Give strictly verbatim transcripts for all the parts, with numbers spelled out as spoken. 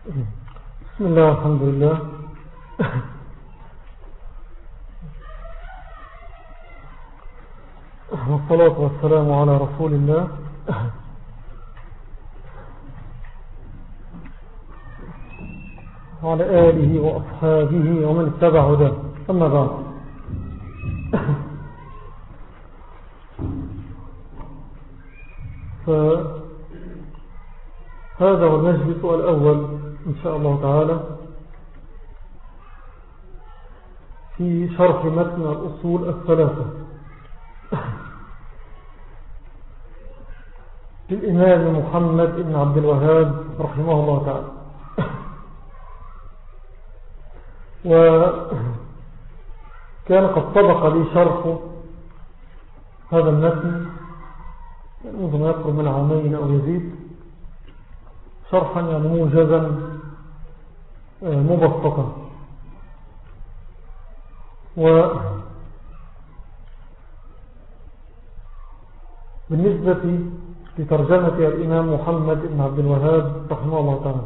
بسم الله والحمد لله. والصلاة والسلام على رسول الله وعلى آله وأصحابه ومن اتبع هداه. أما بعد، فهذا هو المجلس الأول إن شاء الله تعالى في شرح متن الأصول الثلاثة للإمام محمد بن عبد الوهاب رحمه الله تعالى. وكان قد سبق لي شرح هذا المتن منذ ما يقرب من عامين أو يزيد، شرحا يعني موجزا مبسطا. وبالنسبة لترجمة الإمام محمد بن عبد الوهاب رحمه الله تعالى،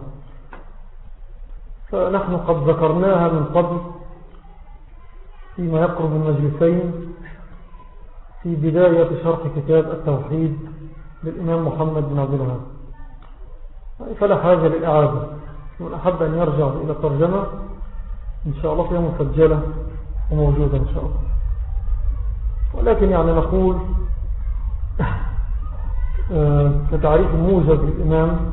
فنحن قد ذكرناها من قبل فيما يقرب من مجلسين في بداية شرح كتاب التوحيد للإمام محمد بن عبد الوهاب، فلا حاجة للإعادة. من أحب أن يرجع إلى الترجمة إن شاء الله فيها مسجلة وموجودة إن شاء الله. ولكن يعني نقول كتعريف موجز للإمام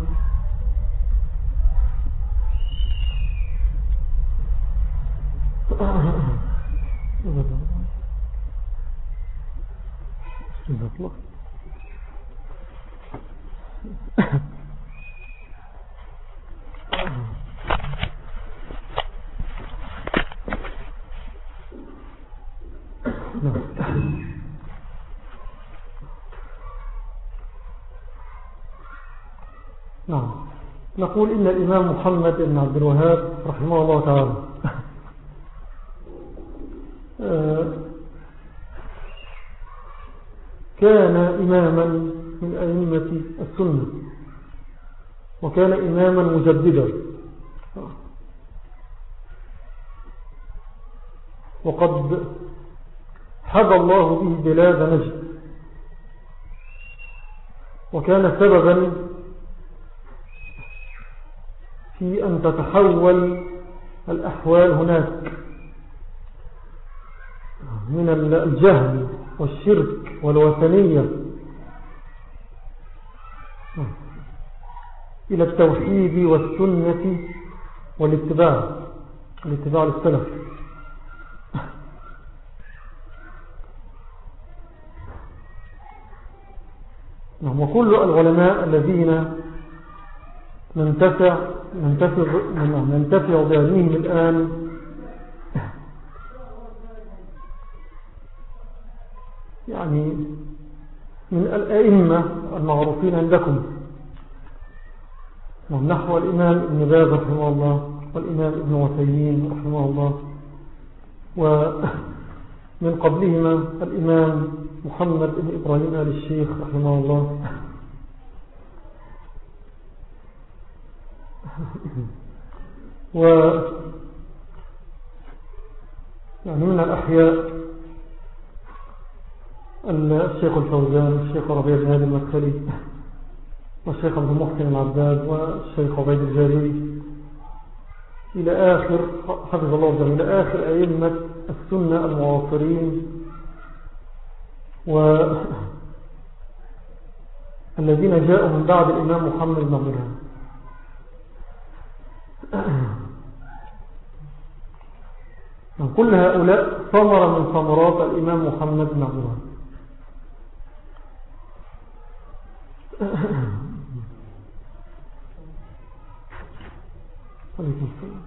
نعم، نقول إن الإمام محمد بن عبد الوهاب رحمه الله تعالى كان إماما من أئمة السنة، وكان إماما مجددا، وقد حظى الله به بلاد نجد، وكان سببا في أن تتحول الأحوال هناك من الجهل والشرك والوثنية إلى التوحيد والسنة والاتباع الاتباع للسلف. وكل العلماء الذين ننتفع ننتفع ننتفع بعلمهم الآن يعني من الأئمة المعروفين عندكم، نحو الإمام ابن باز رحمه الله، والإمام ابن عثيمين رحمه الله، ومن قبلهما الإمام محمد بن إبراهيم آل الشيخ رحمه الله، و يعني من الأحياء الشيخ الفوزان، الشيخ ربيع بن هادي المدخلي، والشيخ عبد المحسن العباد، والشيخ عبيد الجابري، إلى آخر حفظ الله جل إلى آخر أئمة السنة المعاصرين والذين جاءوا من بعد الإمام محمد بن عبد الوهاب. كل هؤلاء ثمرة من ثمرات الإمام محمد بن عبد الوهاب. عليكم السلام.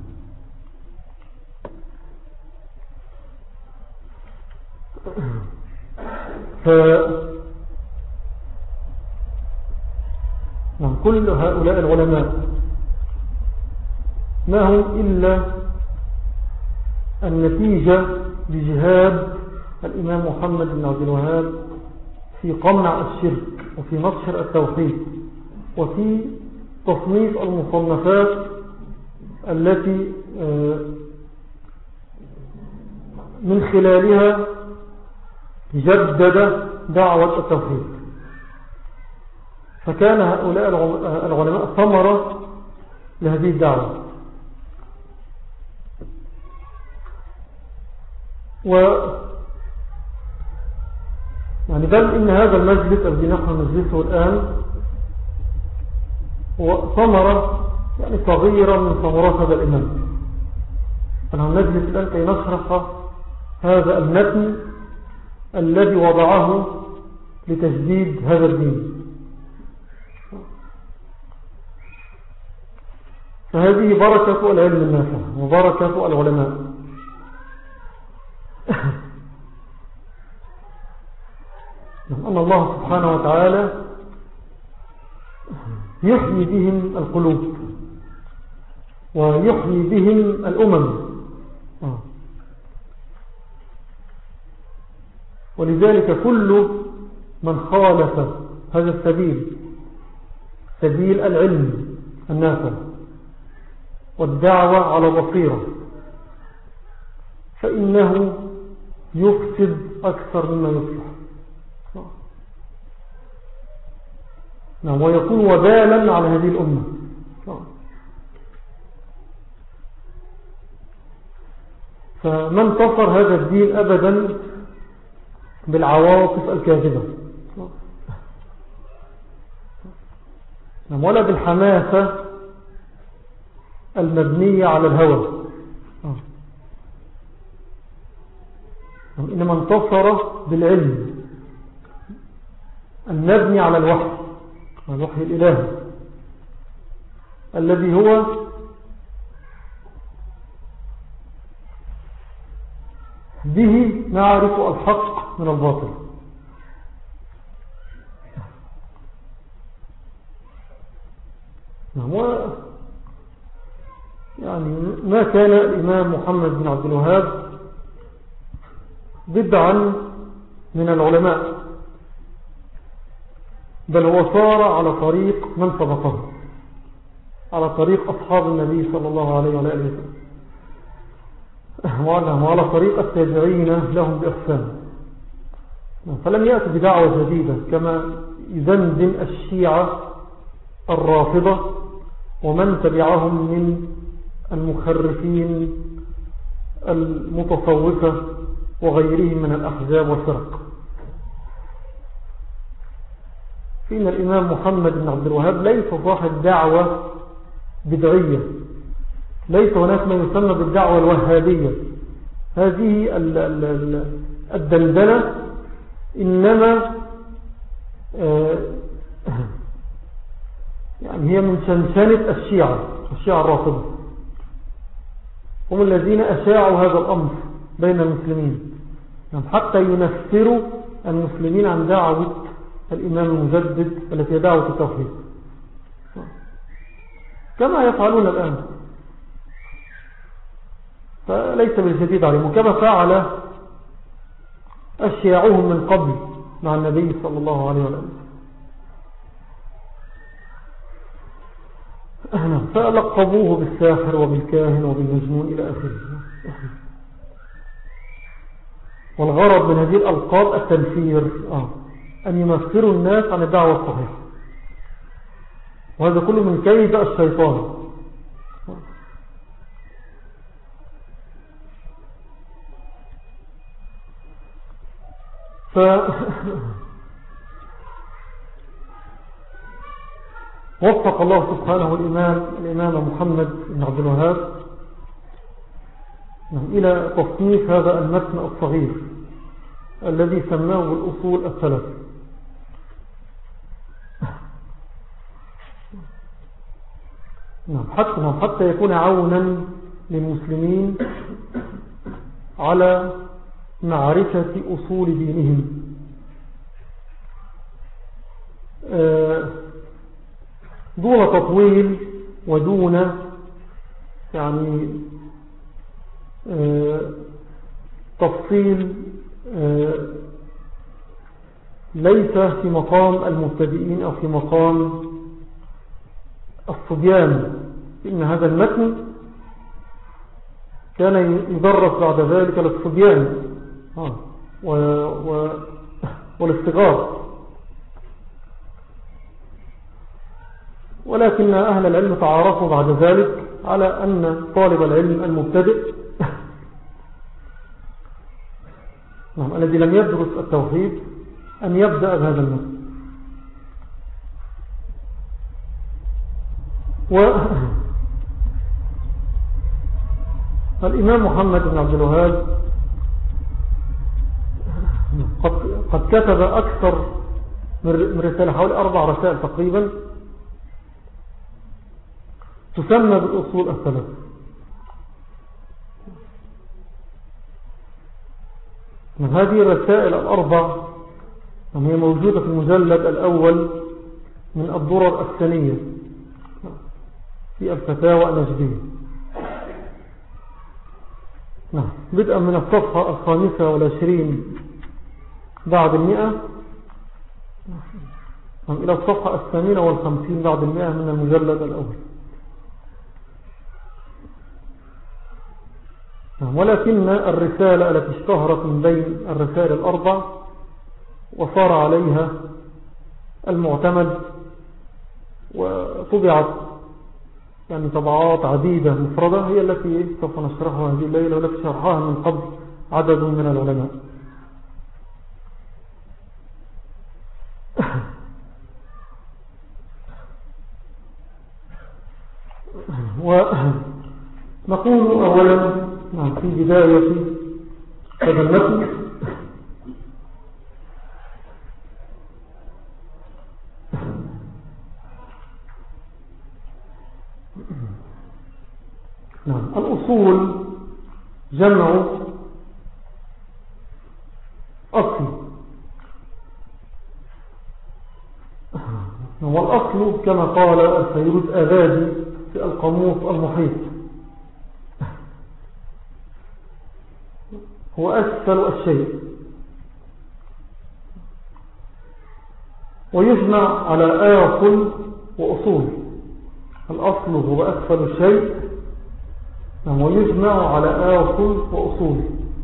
ف نعم، كل هؤلاء العلماء ما هم إلا النتيجة لجهاد الإمام محمد بن عبد الوهاب في قمع الشرك وفي نشر التوحيد وفي تصنيف المصنفات التي من خلالها جدد دعوة التوحيد. فكان هؤلاء العلماء ثمرة لهذه الدعوة. و يعني بل إن هذا المجلس الذي نحن نجلسه الآن هو ثمرة يعني صغيرة من ثمرات هذا الإمام. فنحن نجلس الآن كي نشرح هذا المتن الذي وضعه لتجديد هذا الدين. فهذه بركة العلم النافع وبركة العلماء. أن الله سبحانه وتعالى يحيي بهم القلوب ويحيي بهم الأمم. ولذلك كل من خالف هذا السبيل، سبيل العلم النافع والدعوة على بصيرة، فإنه يفسد أكثر مما يصلح، ويكون وبالا على هذه الأمة. فما انتصر هذا الدين أبدا بالعواطف الكاذبة ولا بالحماسة المبنية على الهوى، إنما انتصر بالعلم المبني على الوحي، الوحي الإلهي الذي هو به نعرف الحق من الباطل. يعني ما كان الإمام محمد بن عبد الوهاب بدعا من العلماء، بل هو صار على طريق من سبقه، على طريق أصحاب النبي صلى الله عليه وآله وسلم، وعلى طريق التابعين لهم بإحسان. فلم يأتي بدعوة جديدة كما يدندن الشيعة الرافضة ومن تبعهم من المخرفين المتصوفة وغيرهم من الأحزاب والفرق. فإن الإمام محمد بن عبد الوهاب ليس صاحب دعوة بدعية، ليس هناك ما يسمى بالدعوة الوهابية. هذه الدندنة إنما يعني هي من شنشنة الشيعة، الشيعة الرافضة هم الذين أشاعوا هذا الأمر بين المسلمين، يعني حتى ينفروا المسلمين عن دعوة الإمام المجدد التي هي دعوة التوحيد، كما يفعلون الآن. فليس بالجديد عليهم، وكما فعل أشياعهم من قبل مع النبي صلى الله عليه وسلم. فلقبوه بالساحر وبالكاهن وبالمجنون إلى آخره. والغرض من هذه الألقاب التنفير، آه. أن يمثلوا الناس عن الدعوة الصحيحة، وهذا كله من كيد الشيطان. ف وفق الله سبحانه الإمام الإمام محمد بن عبد الوهاب إلى تصنيف هذا المتن الصغير الذي سماه الأصول الثلاث. حتى حتى يكون عونا للمسلمين على معرفة أصول دينهم، دون تطويل ودون يعني تفصيل ليس في مقام المبتدئين أو في مقام الصبيان، إن هذا المتن كان يدرس بعد ذلك للصبيان و... و... والاستغار، ولكن أهل العلم تعارفوا بعد ذلك على أن طالب العلم المبتدئ نعم الذي لم يدرس التوحيد أن يبدأ بهذا المتن. والإمام محمد بن عبد الوهاب قد, قد كتب أكثر من رسالة، حوالي أربع رسائل تقريبا، تسمى بالأصول الثلاث. من هذه الرسائل الأربع هي موجودة في المجلد الأول من الدرر الثانية في الفتاوى النجدية، نعم، بدءا من الصفحة الخامسة والعشرين بعد المئة إلى الصفحة الثامنة والخمسين بعد المئة من المجلد الأول. ولكن الرسالة التي اشتهرت من بين الرسائل الأربع وصار عليها المعتمد وطبعت يعني طبعات عديدة مفردة هي التي سوف نشرحها هذه الليلة، والتي شرحها من قبل عدد من العلماء. ونقول أولا في بداية هذا المتن نعم الأصول جمع أصل، والأصل كما قال الفيروز آبادي في القاموس المحيط هو أسفل الشيء، ويجمع على آصل وأصول. الأصل هو أسفل الشيء ويجمع على آصل وأصول.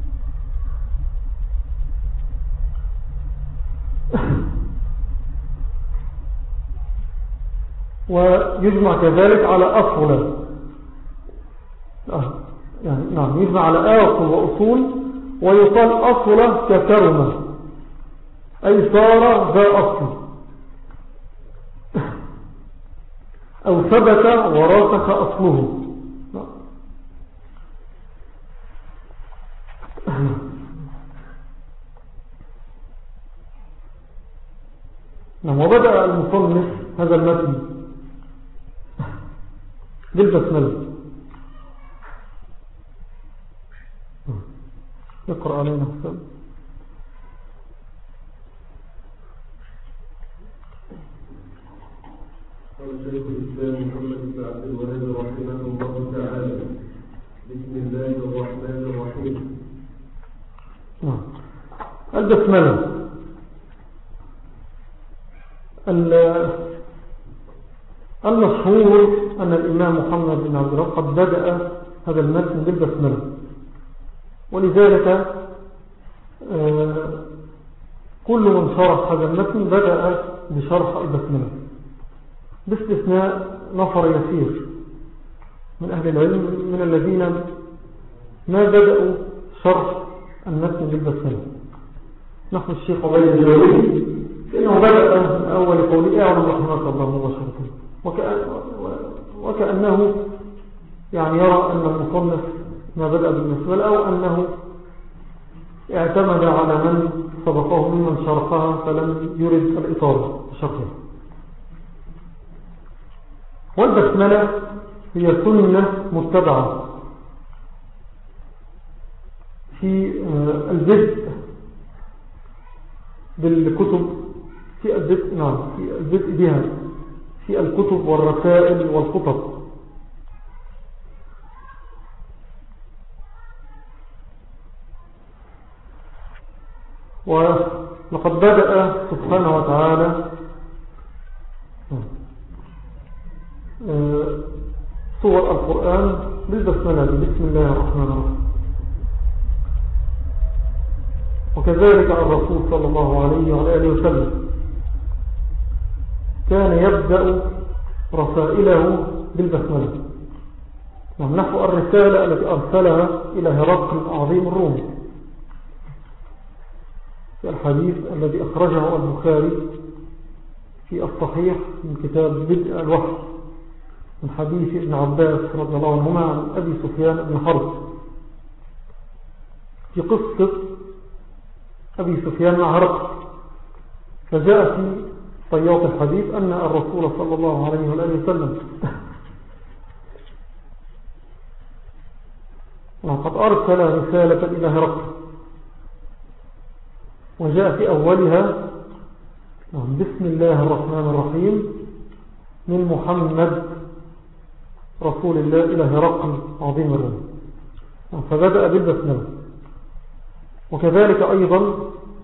ويجمع كذلك على أصل، يعني نعم يجمع على آصل وأصول، ويقال أصل ككرمة أي صار ذا أصل أو ثبت وراسخ أصله. نعم. وبدأ المصنف هذا المتن بالبسملة. يقرأ علينا حسن. قال شيخ الإسلام محمد بن عبد الوهاب رحمه الله تعالى: بسم الله الرحمن الرحيم. البسملة المشهور أن الإمام محمد بن عبد الوهاب قد بدأ هذا المتن بالبسملة، ولذلك كل من شرح هذا المتن بدأ بشرح البسملة، باستثناء نفر يسير من أهل العلم من الذين ما بدأوا شرح المتن بالبسملة، نحو الشيخ عبيد الجوزي فإنه بدأ من أول قوله أعلم رحمة الله مباشرة، وكأن وكأنه يعني يرى أن المصنف ما بدأ بالبسملة، أو أنه اعتمد على من سبقه ممن شرحها فلم يرد الإطالة بشرحها. والبسملة هي سنة متبعة في البدء بالكتب، في البدء نعم في البدء بها في الكتب والرسائل والخطب. ولقد بدأ سبحانه وتعالى سور القرآن بالبسملة بسم الله الرحمن الرحيم. وكذلك الرسول صلى الله عليه وعلى آله وسلم كان يبدأ رسائله بالبسملة، نحو الرسالة التي أرسلها إلى هرقل عظيم الروم في الحديث الذي أخرجه البخاري في الصحيح من كتاب بدء الوحي من حديث ابن عباس رضي الله عنهما عن أبي سفيان بن حرب في قصة أبي سفيان مع هرقل. فجاء في طيات الحديث أن الرسول صلى الله عليه وآله وسلم وقد أرسل رسالة إلى هرقل، وجاء في أولها بسم الله الرحمن الرحيم من محمد رسول الله إلى هرقل عظيم الروم، فبدأ بالبسملة. وكذلك أيضا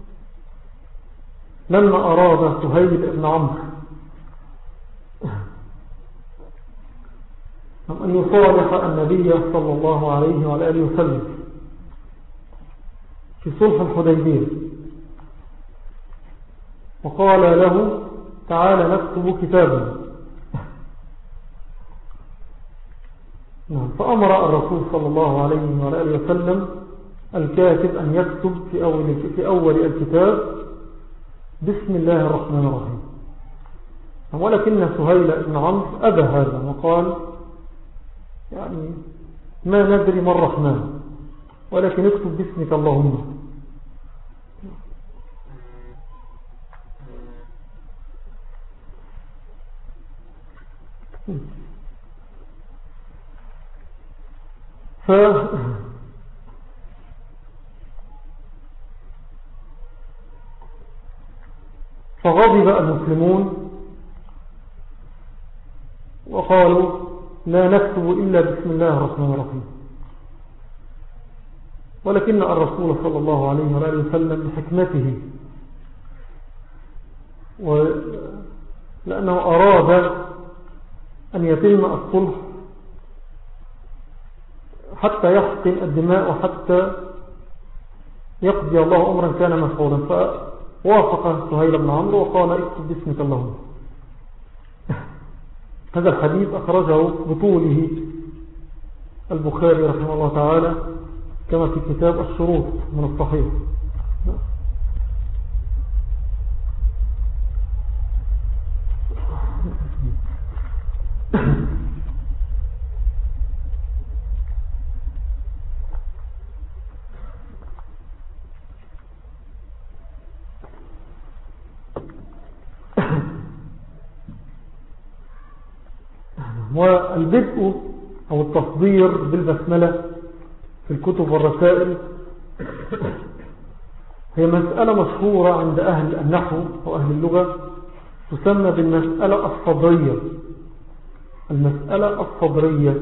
لما أراد سهيل بن عمرو أن يصالح النبي صلى الله عليه وعلى آله وسلم في صلح الحديبية، وقال له تعالى نكتب كتابا، فأمر الرسول صلى الله عليه وعلى آله وسلم الكاتب أن يكتب في أول, في أول الكتاب بسم الله الرحمن الرحيم. ولكن سهيل بن عمرو أبى هذا وقال يعني ما ندري ما الرحمن، ولكن اكتب باسمك اللهم. ف فغضب المسلمون وقالوا لا نكتب إلا بسم الله الرحمن الرحيم. ولكن الرسول صلى الله عليه وآله وسلم بحكمته ولأنه أراد أن يتم الصلح حتى يحقن الدماء وحتى يقضي الله أمرا كان مفعولا، فوافق سهيل بن عمرو وقال اكتب باسمك اللهم. هذا الحديث أخرجه بطوله البخاري رحمه الله تعالى كما في كتاب الشروط من الصحيح. والبدء أو التصدير بالبسملة في الكتب والرسائل هي مسألة مشهورة عند أهل النحو وأهل اللغة، تسمى بالمسألة الصدرية. المسألة الصدرية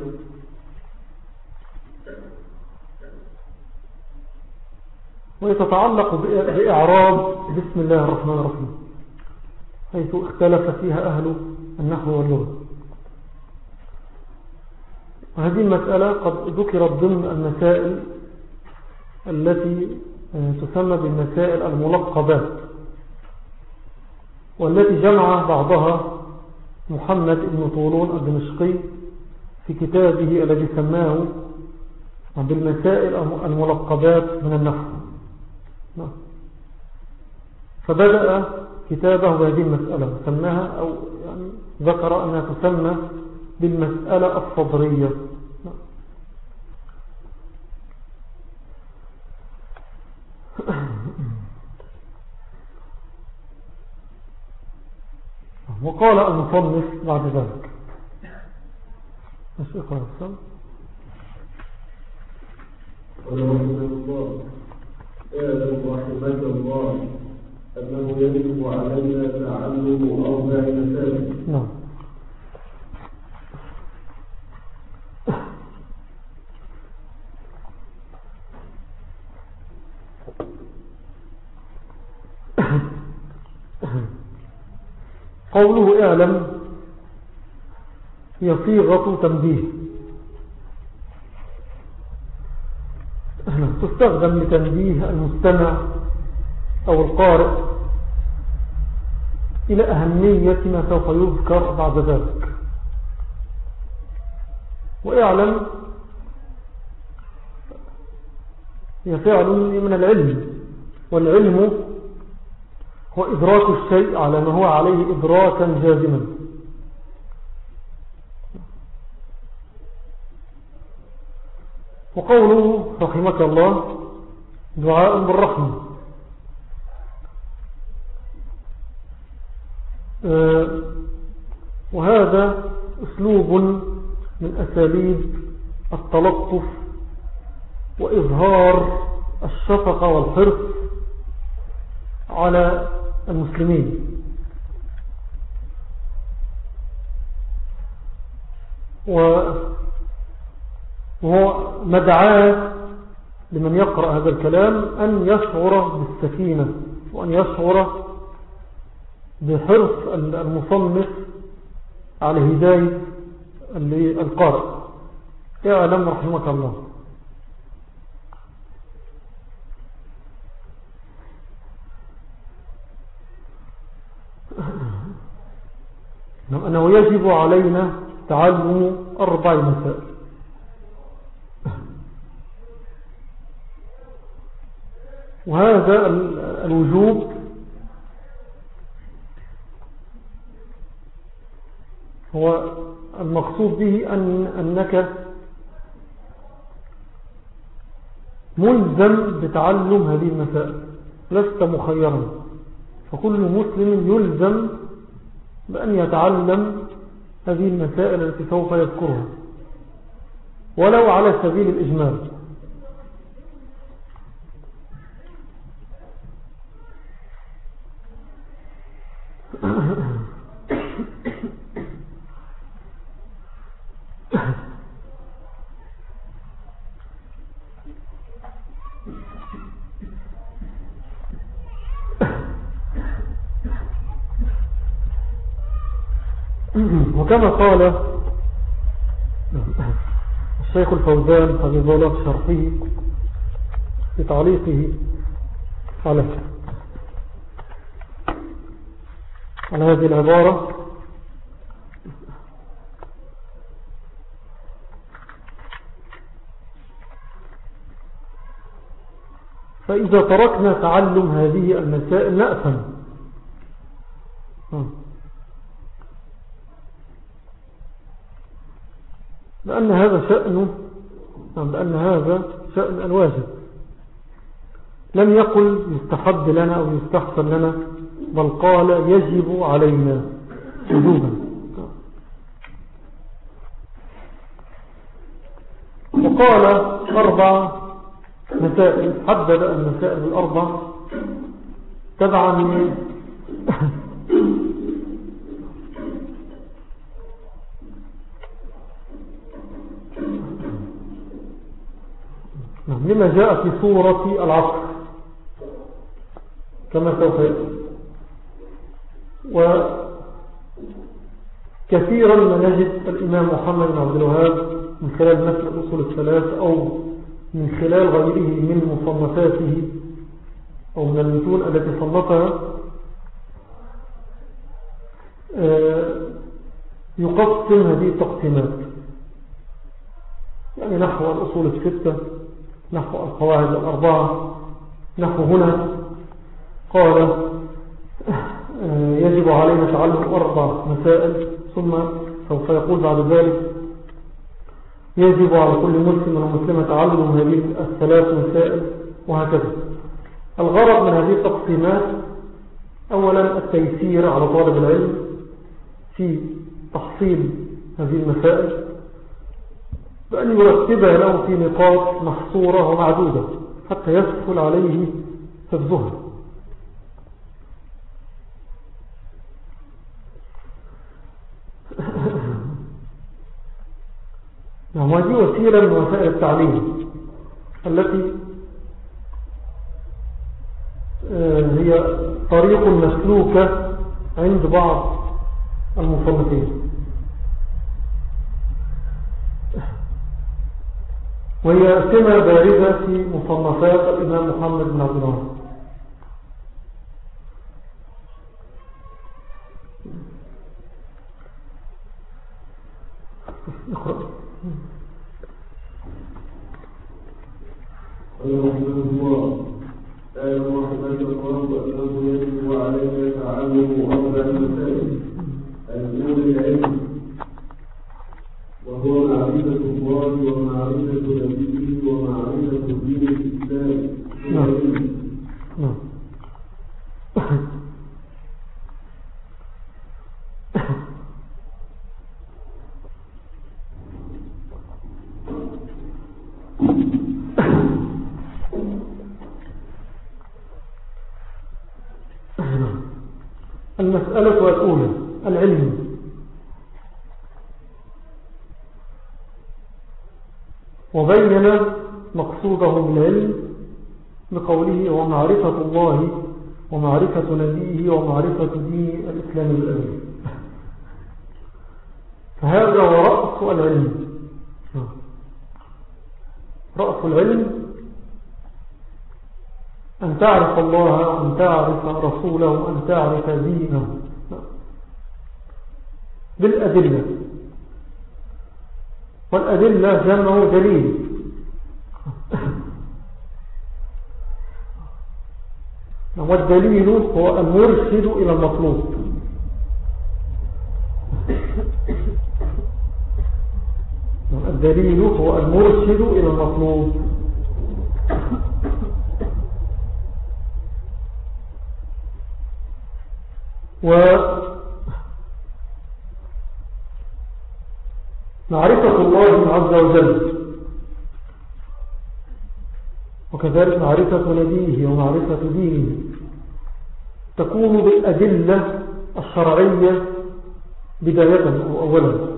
ويتتعلق بإعراب بسم الله الرحمن الرحيم، حيث اختلف فيها أهل النحو واللغة. وهذه المسألة قد ذكرت ضمن المسائل التي تسمى بالمسائل الملقبات، والتي جمع بعضها محمد بن طولون الدمشقي في كتابه الذي سماه بالمسائل الملقبات من النحو. فبدأ كتابه بهذه المسألة، سماها أو يعني ذكر أنها تسمى بالمسألة الصدرية. وقال المصنف بعد ذلك مش اقرأ السلام قال رحمه الله اعلم رحمك الله أنه يجب علينا تعلم أربع مسائل. نعم. قوله اعلم هي صيغة تنبيه، تستخدم لتنبيه المستمع أو القارئ إلى أهمية ما سوف يذكر بعد ذلك. وإعلم هي فعل من العلم، والعلم هو إدراك الشيء على ما هو عليه إدراكا جازما. وقوله رحمك الله دعاء بالرحمة، وهذا أسلوب من أساليب التلطف وإظهار الشفقة والحرص على المسلمين، وهو مدعاة لمن يقرأ هذا الكلام أن يشعر بالسكينة، وأن يشعر بحرص المصنف على هداية القارئ. اعلم رحمك الله أنه يجب علينا تعلم أربع مسائل. وهذا الوجوب هو المقصود به أن أنك ملزم بتعلم هذه المسائل، لست مخيرا، فكل مسلم يلزم بأن يتعلم هذه المسائل التي سوف يذكرها ولو على سبيل الإجمال. وكما قال الشيخ الفوزان حفظه الله في شرحه في تعليقه على على هذه العبارة: فإذا تركنا تعلم هذه المسائل نأثم، لأن هذا شأنه لأن هذا شأن الواجب، لم يقل يستحب لنا أو يستحسن لنا، بل قال يجب علينا وجوبا. وقال أربع مسائل، حدد المسائل الأربع تبعا لما جاء في سورة العصر كما سوف يأتي. وكثيرا ما نجد الإمام محمد بن عبد الوهاب من خلال مثل الأصول الثلاث أو من خلال غيره من مصنفاته أو من المتون التي صنفها يقسم هذه التقسيمات، يعني نحو الأصول الستة، نحو القواعد الأربعة، نحو هنا قال يجب علينا تعلم أربع مسائل، ثم سوف يقول بعد ذلك يجب على كل مسلم ومسلمة تعلم هذه الثلاث مسائل، وهكذا. الغرض من هذه التقسيمات أولا التيسير على طالب العلم في تحصيل هذه المسائل، بأن يرتبها له في نقاط محصورة ومعدودة حتى يسهل عليه حفظها. وهذه وسيلة من وسائل التعليم التي هي طريق مسلوكة عند بعض المصنفين. وهي سمة بارزة في مصنفات الإمام محمد بن عبد الوهاب. اقرأ. رحمه الله أعلم رحمه الله أنه يجب علينا تعلم أربع مسائل. الأولى العلم، وهو معرفة الله ومعرفة نبيه ومعرفة دين الإسلام. نعم. المسألة الأولى العلم. وبين مقصوده بالعلم بقوله ومعرفة الله ومعرفة نبيه ومعرفة دين الإسلام الأول. فهذا هو رأس العلم. رأس العلم أن تعرف الله وأن تعرف رسوله وأن تعرف دينه بالأدلة. والأدلة جمع دليل. والدليل هو المرشد إلى المطلوب. الدليل هو المرشد إلى المطلوب. ومعرفة الله عز وجل وكذلك معرفة نبيه ومعرفة دينه تكون بالأدلة الشرعية بداية أو أولا،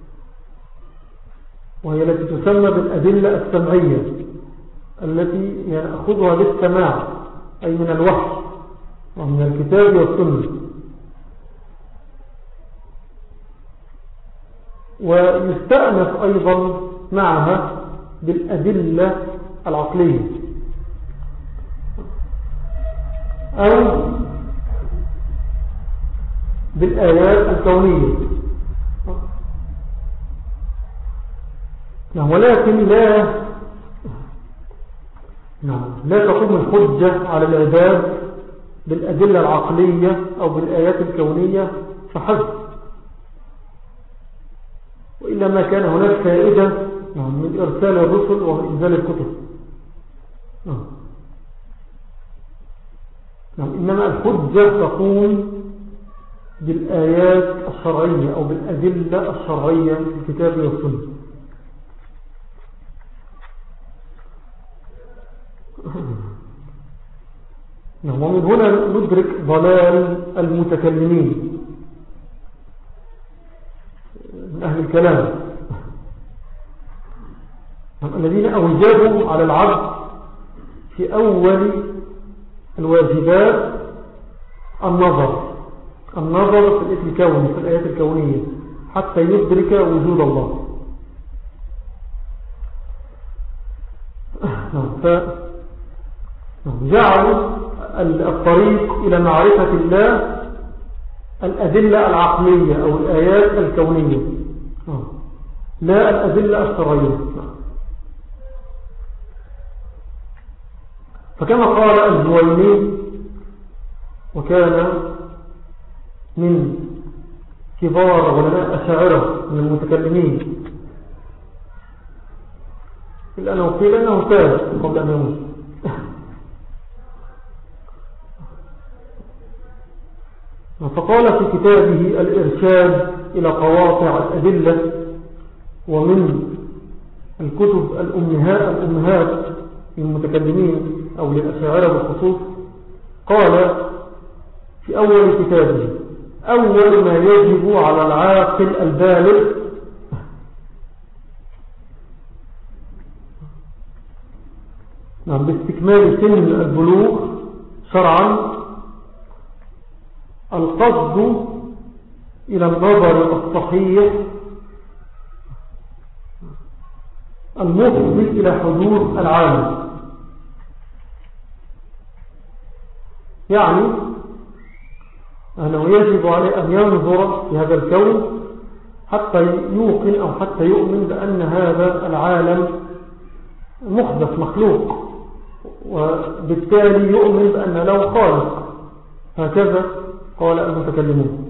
وهي التي تسمى بالأدلة السمعية التي يأخذها بالسماع أي من الوحي ومن الكتاب والسنة. ويستأنف أيضا معها بالأدلة العقلية أو بالآيات الكونية. ولكن لا لا تقوم الحجة على العباد بالأدلة العقلية أو بالآيات الكونية فحسب، وإلا ما كان هناك فائدة من إرسال الرسل ومن إنزال الكتب. إنما الحجة تقوم بالآيات الشرعية أو بالأدلة الشرعية في الكتاب والسنة. ومن هنا ندرك ضلال المتكلمين من أهل الكلام الذين أوجبوا على العبد في أول الواجبات النظر النظر في الإثم الكوني في الآيات الكونية حتى يدرك وجود الله. فجعلوا الطريق إلى معرفة الله الأدلة العقلية أو الآيات الكونية لا الأدلة الشرعية. فكما قال الجويني وكان من كبار علماء الأشاعرة من المتكلمين إلا أنه قيل أنه تاب قبل أن يموت. فقال في كتابه الإرشاد إلى قواطع الأدلة ومن الكتب الأمهات, الأمهات للمتكلمين أو للأشاعرة بالخصوص قال في أول كتابه أول ما يجب على العاقل البالغ باستكمال سن البلوغ شرعا القصد إلى النظر الصحيح المفضي إلى حدوث العالم. يعني أنه يجب عليه أن ينظر في هذا الكون حتى يوقن أو حتى يؤمن بأن هذا العالم محدث مخلوق، وبالتالي يؤمن بأن له خالق. هكذا قال المتكلمون.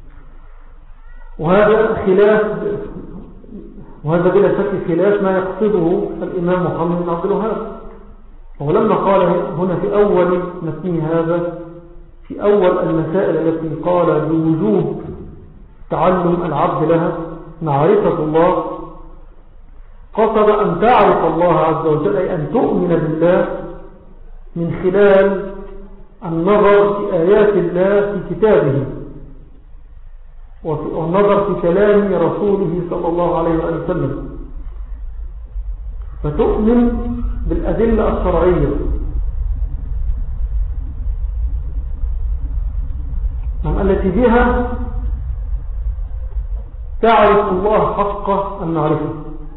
وهذا خلاف وهذا بلا شك خلاف ما يقصده الإمام محمد بن عبد الوهاب. ولما قال هنا في أول متنه هذا، في أول المسائل التي قال بوجوب تعلم العبد لها معرفة الله، قصد أن تعرف الله عز وجل، أي أن تؤمن بالله من خلال النظر في آيات الله في كتابه، والنظر في كلام رسوله صلى الله عليه وسلم، فتؤمن بالأدلة الشرعية التي بها تعرف الله حق المعرفة.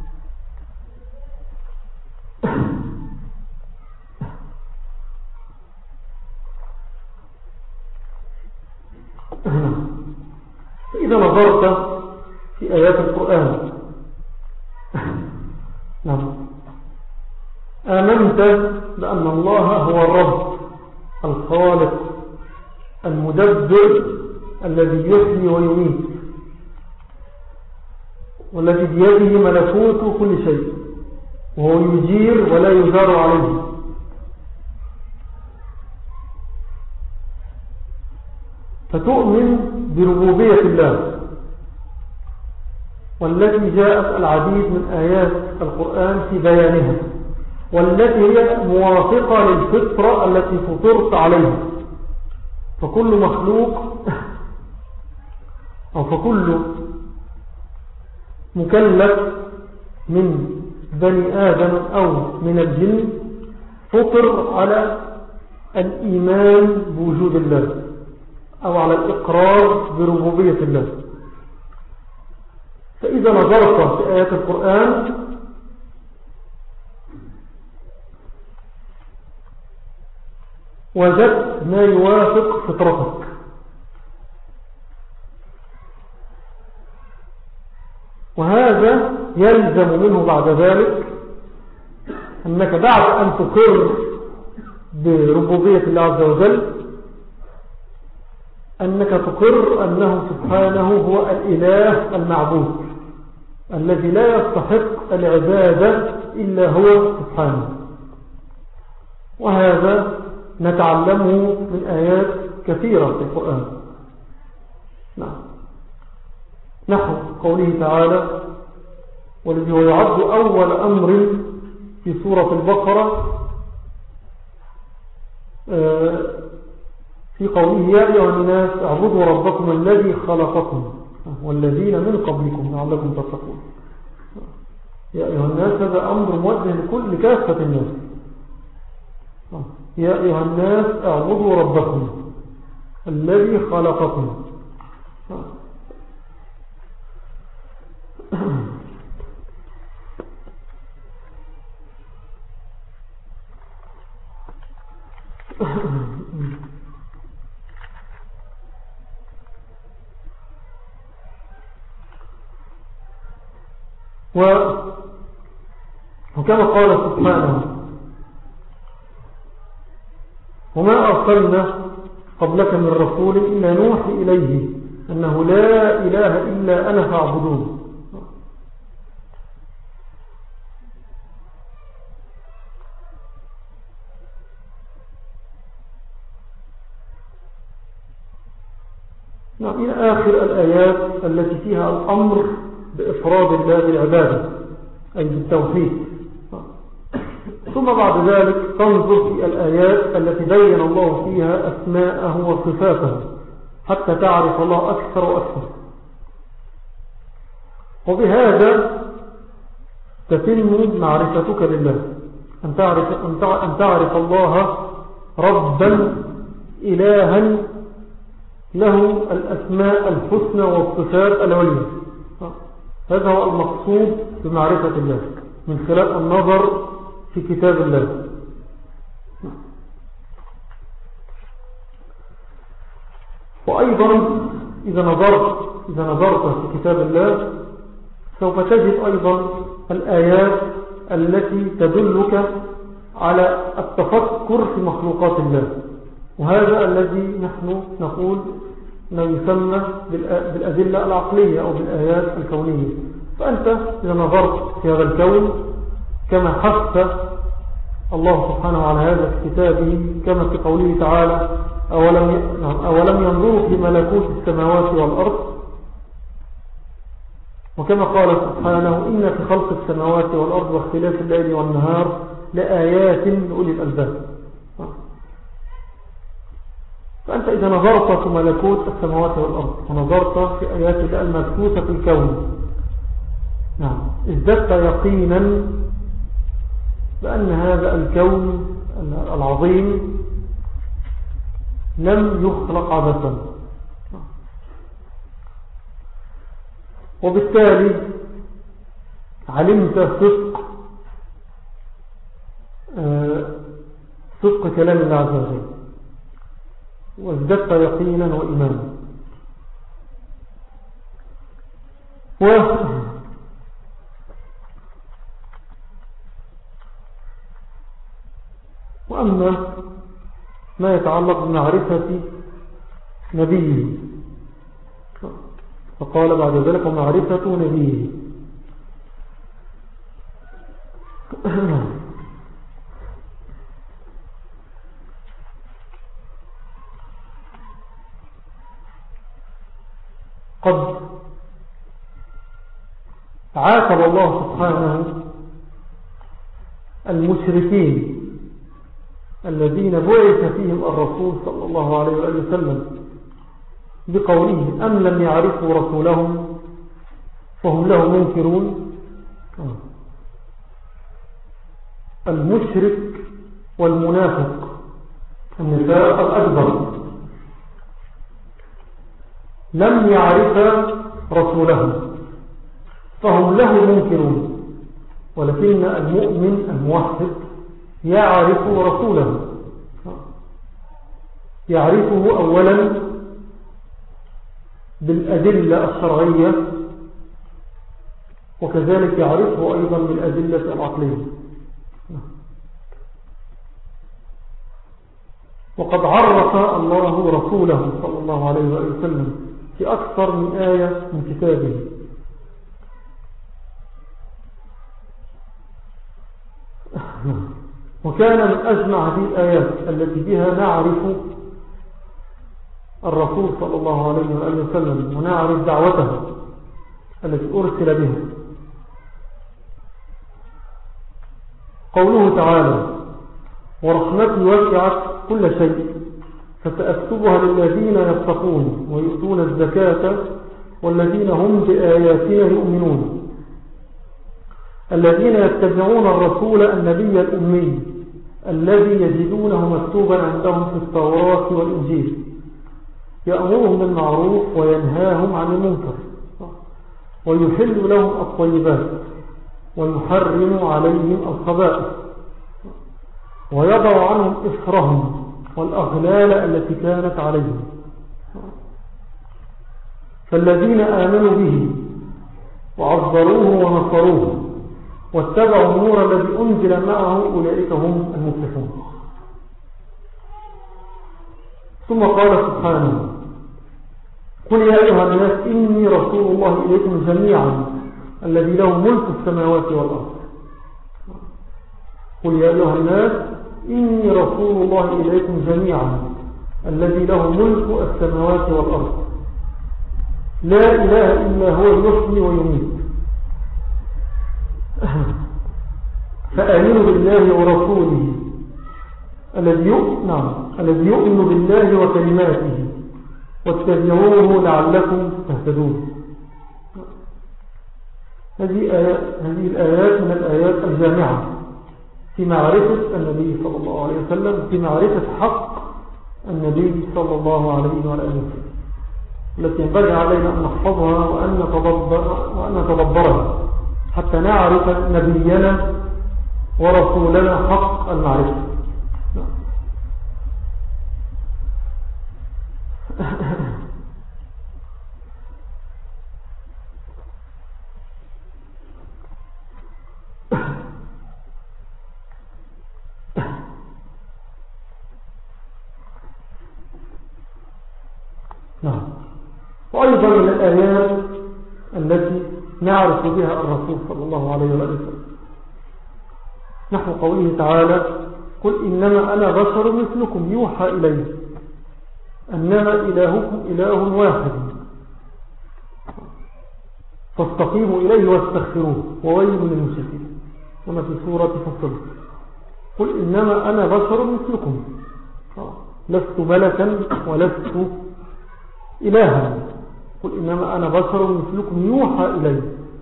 إذا نظرت في آيات القرآن نعم آمنت بأن الله هو الرب الخالق المدبر الذي يحيي ويميت، والذي بيده ملكوت كل شيء، وهو يجير ولا يجار عليه. فتؤمن بربوبية الله، والتي جاءت العديد من آيات القرآن في بيانها، والتي هي موافقة للفطرة التي فطرت عليها. فكل مخلوق أو فكل مكلف من بني آدم أو من الجن فطر على الإيمان بوجود الله أو على الإقرار بربوبية الله. فإذا نظرت في آيات القرآن وجدت ما يوافق فطرتك، وهذا يلزم منه بعد ذلك أنك بعد أن تقر بربوبية الله عز وجل أنك تقر أنه سبحانه هو الإله المعبود الذي لا يستحق العبادة إلا هو سبحانه. وهذا نتعلمه من آيات كثيرة في القرآن. نعم. نحو قوله تعالى: والذي هو يعد أول أمر في سورة البقرة في قوله: يا أيها الناس اعبدوا ربكم الذي خلقكم والذين من قبلكم لعلكم تتقون. يا أيها الناس هذا أمر موجه لكل كافة الناس. يا أيها الناس اعبدوا ربكم الذي خلقكم. وكما قال سبحانه: وما أرسلنا قبلك من رسول إلا نوحي إليه أنه لا إله إلا أنا فاعبدون. نعم، إلى آخر الآيات التي فيها الأمر بإفراد الله بالعبادة أي بالتوحيد. ثم بعد ذلك تنظر في الآيات التي بين الله فيها أسماءه وصفاته حتى تعرف الله أكثر وأكثر، وبهذا تتم معرفتك لله، أن تعرف, أن تعرف الله ربا إلها له الأسماء الحسنى والصفات العليا. هذا هو المقصود بمعرفة الله. من خلال النظر في كتاب الله. وأيضا إذا نظرت إذا نظرت في كتاب الله سوف تجد أيضا الآيات التي تدلك على التفكر في مخلوقات الله، وهذا الذي نحن نقول ما يسمى بالأدلة العقلية أو بالآيات الكونية. فأنت إذا نظرت في هذا الكون كما حث الله سبحانه على هذا في كتابه، كما في قوله تعالى أولم, أولم ينظروا في ملكوت السماوات والأرض، وكما قال سبحانه إن في خلق السماوات والأرض واختلاف الليل والنهار لآيات لأولي الألباب. فأنت إذا نظرت في ملكوت السماوات والأرض ونظرت في آيات الله المبثوثة في الكون، نعم، ازددت يقينا بأن هذا الكون العظيم لم يخلق عبثا، وبالتالي علمت صدق صدق كلام الله عز وجل، وازددت يقينا وإيمانا. و وأما ما يتعلق بمعرفة نبيه فقال بعد ذلك ومعرفة نبيه. قد عاتب الله سبحانه المشركين الذين بعث فيهم الرسول صلى الله عليه وآله وسلم بقوله أم لم يعرفوا رسولهم فهم له منكرون. المشرك والمنافق النفاق الأكبر لم يعرف رسولهم فهم له منكرون، ولكن المؤمن الموحد يعرف رسوله، يعرفه أولا بالأدلة الشرعية، وكذلك يعرفه أيضا بالأدلة العقلية. وقد عرف الله رسوله صلى الله عليه وسلم في أكثر من آية من كتابه. وكان من أجمع هذه الآيات التي بها نعرف الرسول صلى الله عليه وآله وسلم ونعرف دعوته التي أرسل بها قوله تعالى ورحمتي وسعت كل شيء فسأكتبها للذين يتقون ويؤتون الزكاة والذين هم بآياتنا يؤمنون الذين يتبعون الرسول النبي الأمي الذي يجدونه مكتوبا عندهم في التوراة والإنجيل يأمرهم بالمعروف وينهاهم عن المنكر ويحل لهم الطيبات ويحرم عليهم الخبائث ويضع عنهم إصرهم والأغلال التي كانت عليهم. فالذين آمنوا به وعذروه ونصروه واتبعوا النور الذي أنزل معه أولئك هم المفلحون. ثم قال سبحانه قل يا أيها الناس إني رسول الله إليكم جميعا الذي له ملك السماوات والأرض. قل يا أيها الناس إني رسول الله إليكم جميعا الذي له ملك السماوات والأرض لا إله إلا هو يحيي ويميت فآمنوا بالله ورسوله الذي يؤمن نعم الذي يؤمن بالله وكلماته واتبعوه لعلكم تهتدون. هذه آيات هذه الآيات من الآيات الجامعة في معرفة النبي صلى الله عليه وسلم، في معرفة حق النبي صلى الله عليه وسلم التي ينبغي علينا أن نحفظها وأن نتدبر وأن نتدبرها حتى نعرف نبينا ورسولنا حق المعرفة. نعم. وأيضا من الآيات التي نعرف بها الرسول صلى الله عليه وسلم نحو قوله تعالى: قل إنما أنا بشر مثلكم يوحى إلي أنما إلهكم إله واحد فاستقيموا إليه واستغفروه وويل للمشركين. كما في سورة فصل: قل إنما أنا بشر مثلكم لست ملكا ولست إلها. قل إنما أنا بشر مثلكم يوحى إلي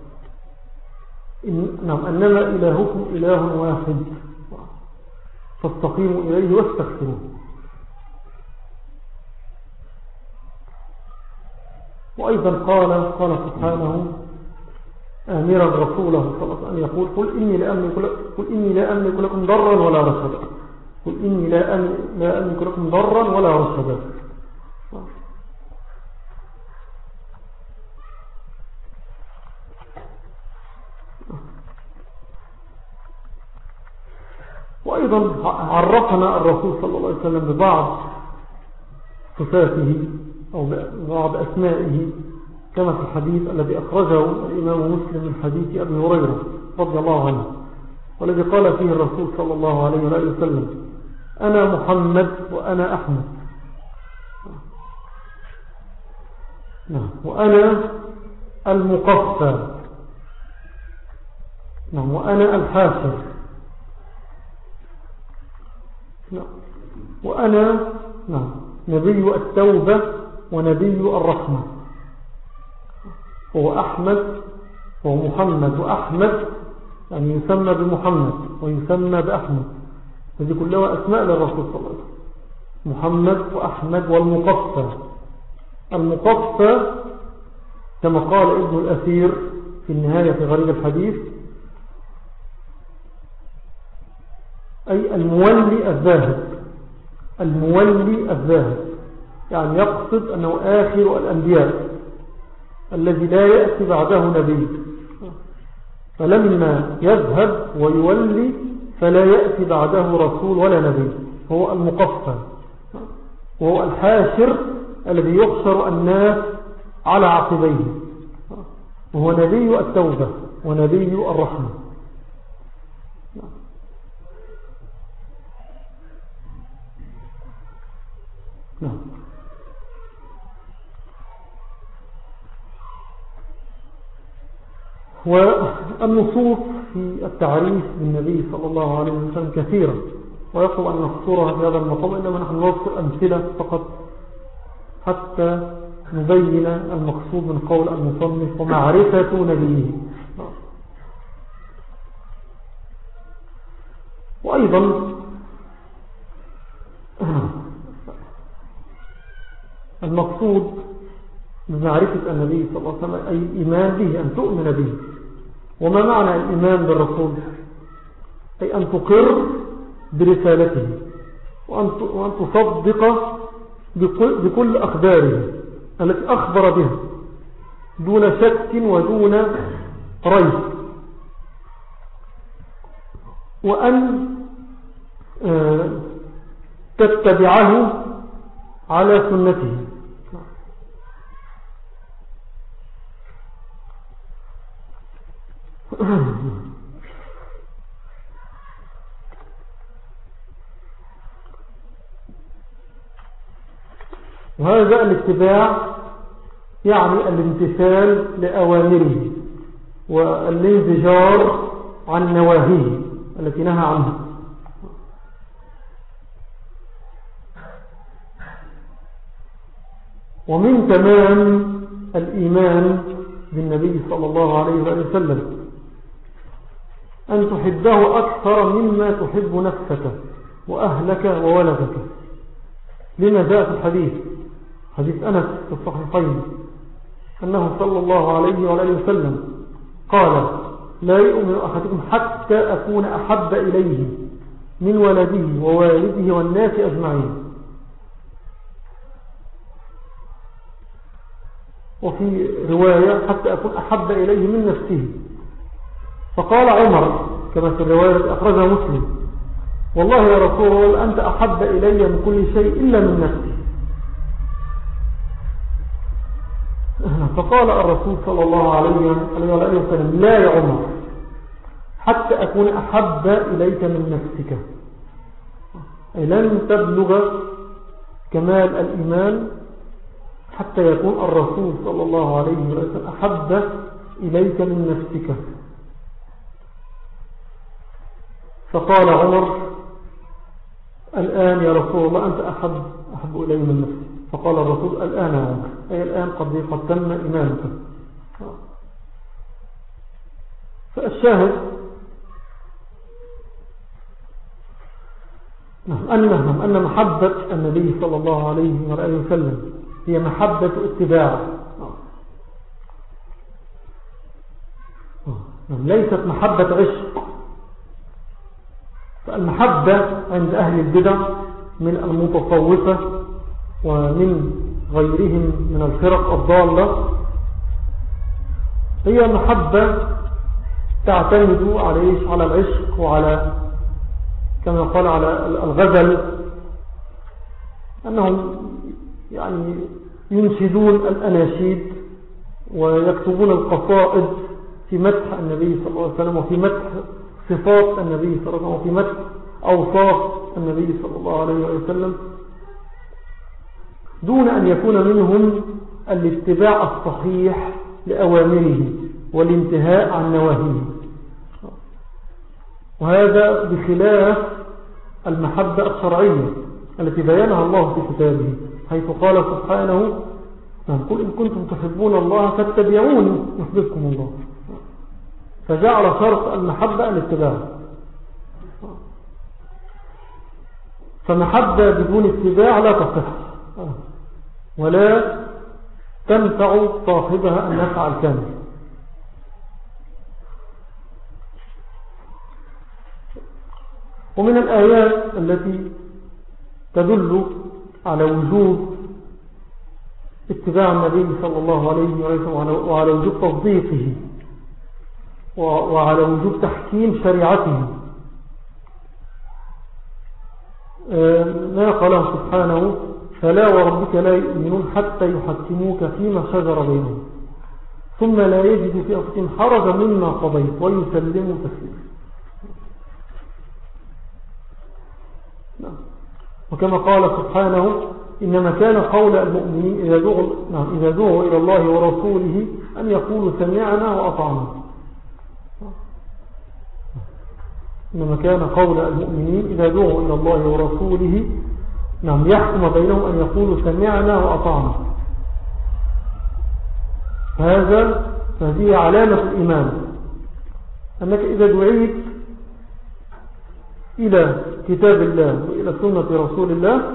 إن نعم أنما إلهكم إله واحد فاستقيموا إليه واستغفروه. وأيضا قال قال سبحانه آمرا رسوله صلى الله عليه وسلم يقول: قل إني لا أملك قل إني لا أملك لكم ضرا ولا رشدا. قل إني لا لا أملك لكم ضرا ولا رشدا. وأيضا عرفنا الرسول صلى الله عليه وسلم ببعض صفاته أو ببعض أسمائه كما في الحديث الذي أخرجه الإمام مسلم من حديث أبي هريرة رضي الله عنه، والذي قال فيه الرسول صلى الله عليه وسلم: أنا محمد وأنا أحمد، وأنا المقفى، وأنا الحاشر، وأنا نبي التوبة ونبي الرحمة. هو أحمد هو محمد، وأحمد يعني يسمى بمحمد ويسمى بأحمد، هذه كلها أسماء للرسول صلى الله عليه وسلم: محمد وأحمد والمقفى. المقفى كما قال ابن الأثير في النهاية في غريب الحديث أي المولي الذاهب، المولي الذاهب، يعني يقصد أنه آخر الأنبياء الذي لا يأتي بعده نبي، فلما يذهب ويولي فلا يأتي بعده رسول ولا نبي، هو المقفى، وهو الحاشر الذي يحشر الناس على عقبيه، وهو نبي التوبة ونبي الرحمة. نعم. والنصوص في التعريف بالنبي صلى الله عليه وسلم كثيرة، ويقوم أن نخصرها في هذا المقام، إنما نحن نذكر أمثلة فقط حتى نبين المقصود من قول المصنف ومعرفة نبيه. وأيضا المقصود بمعرفة النبي صلى الله عليه وسلم أي الإيمان به، أن تؤمن به. وما معنى الإيمان بالرسول؟ أي أن تقر برسالته وأن تصدق بكل أخباره التي أخبر بها دون شك ودون ريب، وأن تتبعه على سنته. وهذا الاتباع يعني الامتثال لأوامره والانزجار عن نواهيه التي نهى عنها. ومن تمام الإيمان بالنبي صلى الله عليه وسلم أن تحبه أكثر مما تحب نفسك وأهلك وولدك، لما جاء في الحديث حديث أنس في الصحيحين أنه صلى الله عليه وآله وسلم قال: لا يؤمن أحدكم حتى أكون أحب إليه من ولده ووالده والناس أجمعين. وفي رواية حتى أكون أحب إليه من نفسه. فقال عمر كما في الرواية أخرجها مسلم: والله يا رسول الله أنت أحب إلي من كل شيء إلا من نفسي. فقال الرسول صلى الله عليه وسلم: لا يا عمر، حتى أكون أحب إليك من نفسك. أي لن تبلغ كمال الإيمان حتى يكون الرسول صلى الله عليه وسلم أحب إليك من نفسك. فقال عمر: الآن يا رسول الله أنت أحب, أحب إلي من نفسي. فقال الرسول: الآن يا عمر، أي الآن قد قد تم إيمانك. فالشاهد أنهم أن محبة النبي صلى الله عليه وسلم هي محبة اتباع، ليست محبة عشق. فالمحبة عند أهل البدع من المتصوفة ومن غيرهم من الفرق الضالة هي محبة تعتمد على على العشق، وعلى كما قال على الغزل، أنهم يعني ينشدون الأناشيد ويكتبون القصائد في مدح النبي صلى الله عليه وسلم، وفي مدح صفات النبي صلى الله عليه وسلم، وفي مدح أوصاف النبي صلى الله عليه وسلم، دون أن يكون منهم الاتباع الصحيح لأوامره والانتهاء عن نواهيه. وهذا بخلاف المحبة الشرعية التي بيانها الله في كتابه، حيث قال سبحانه: قل إن كنتم تحبون الله فاتبعوني يحببكم الله. فجعل شرط المحبة الاتباع. فمحبة بدون اتباع لا تصح ولا تنفع صاحبها النفع الكامل. ومن الآيات التي تدل على وجوب اتباع النبي صلى الله عليه وسلم وعلى وجوب تصديقه وعلى وجوب تحكيم شريعته ما قاله سبحانه: فلا وربك لا يؤمنون حتى يحكموك فيما شجر بينهم ثم لا يجدوا في أنفسهم حرجا مما قضيت ويسلموا تسليما. وكما قال سبحانه: إنما كان قول المؤمنين إذا دعوا, نعم إذا دعوا إلى الله ورسوله أن يقولوا سمعنا وأطعنا. إنما كان قول المؤمنين إذا دعوا إلى الله ورسوله نعم يحكم بينهم أن يقولوا سمعنا وأطعنا. هذا فهذه علامة الإيمان، أنك إذا دعيت إلى كتاب الله وإلى سنة رسول الله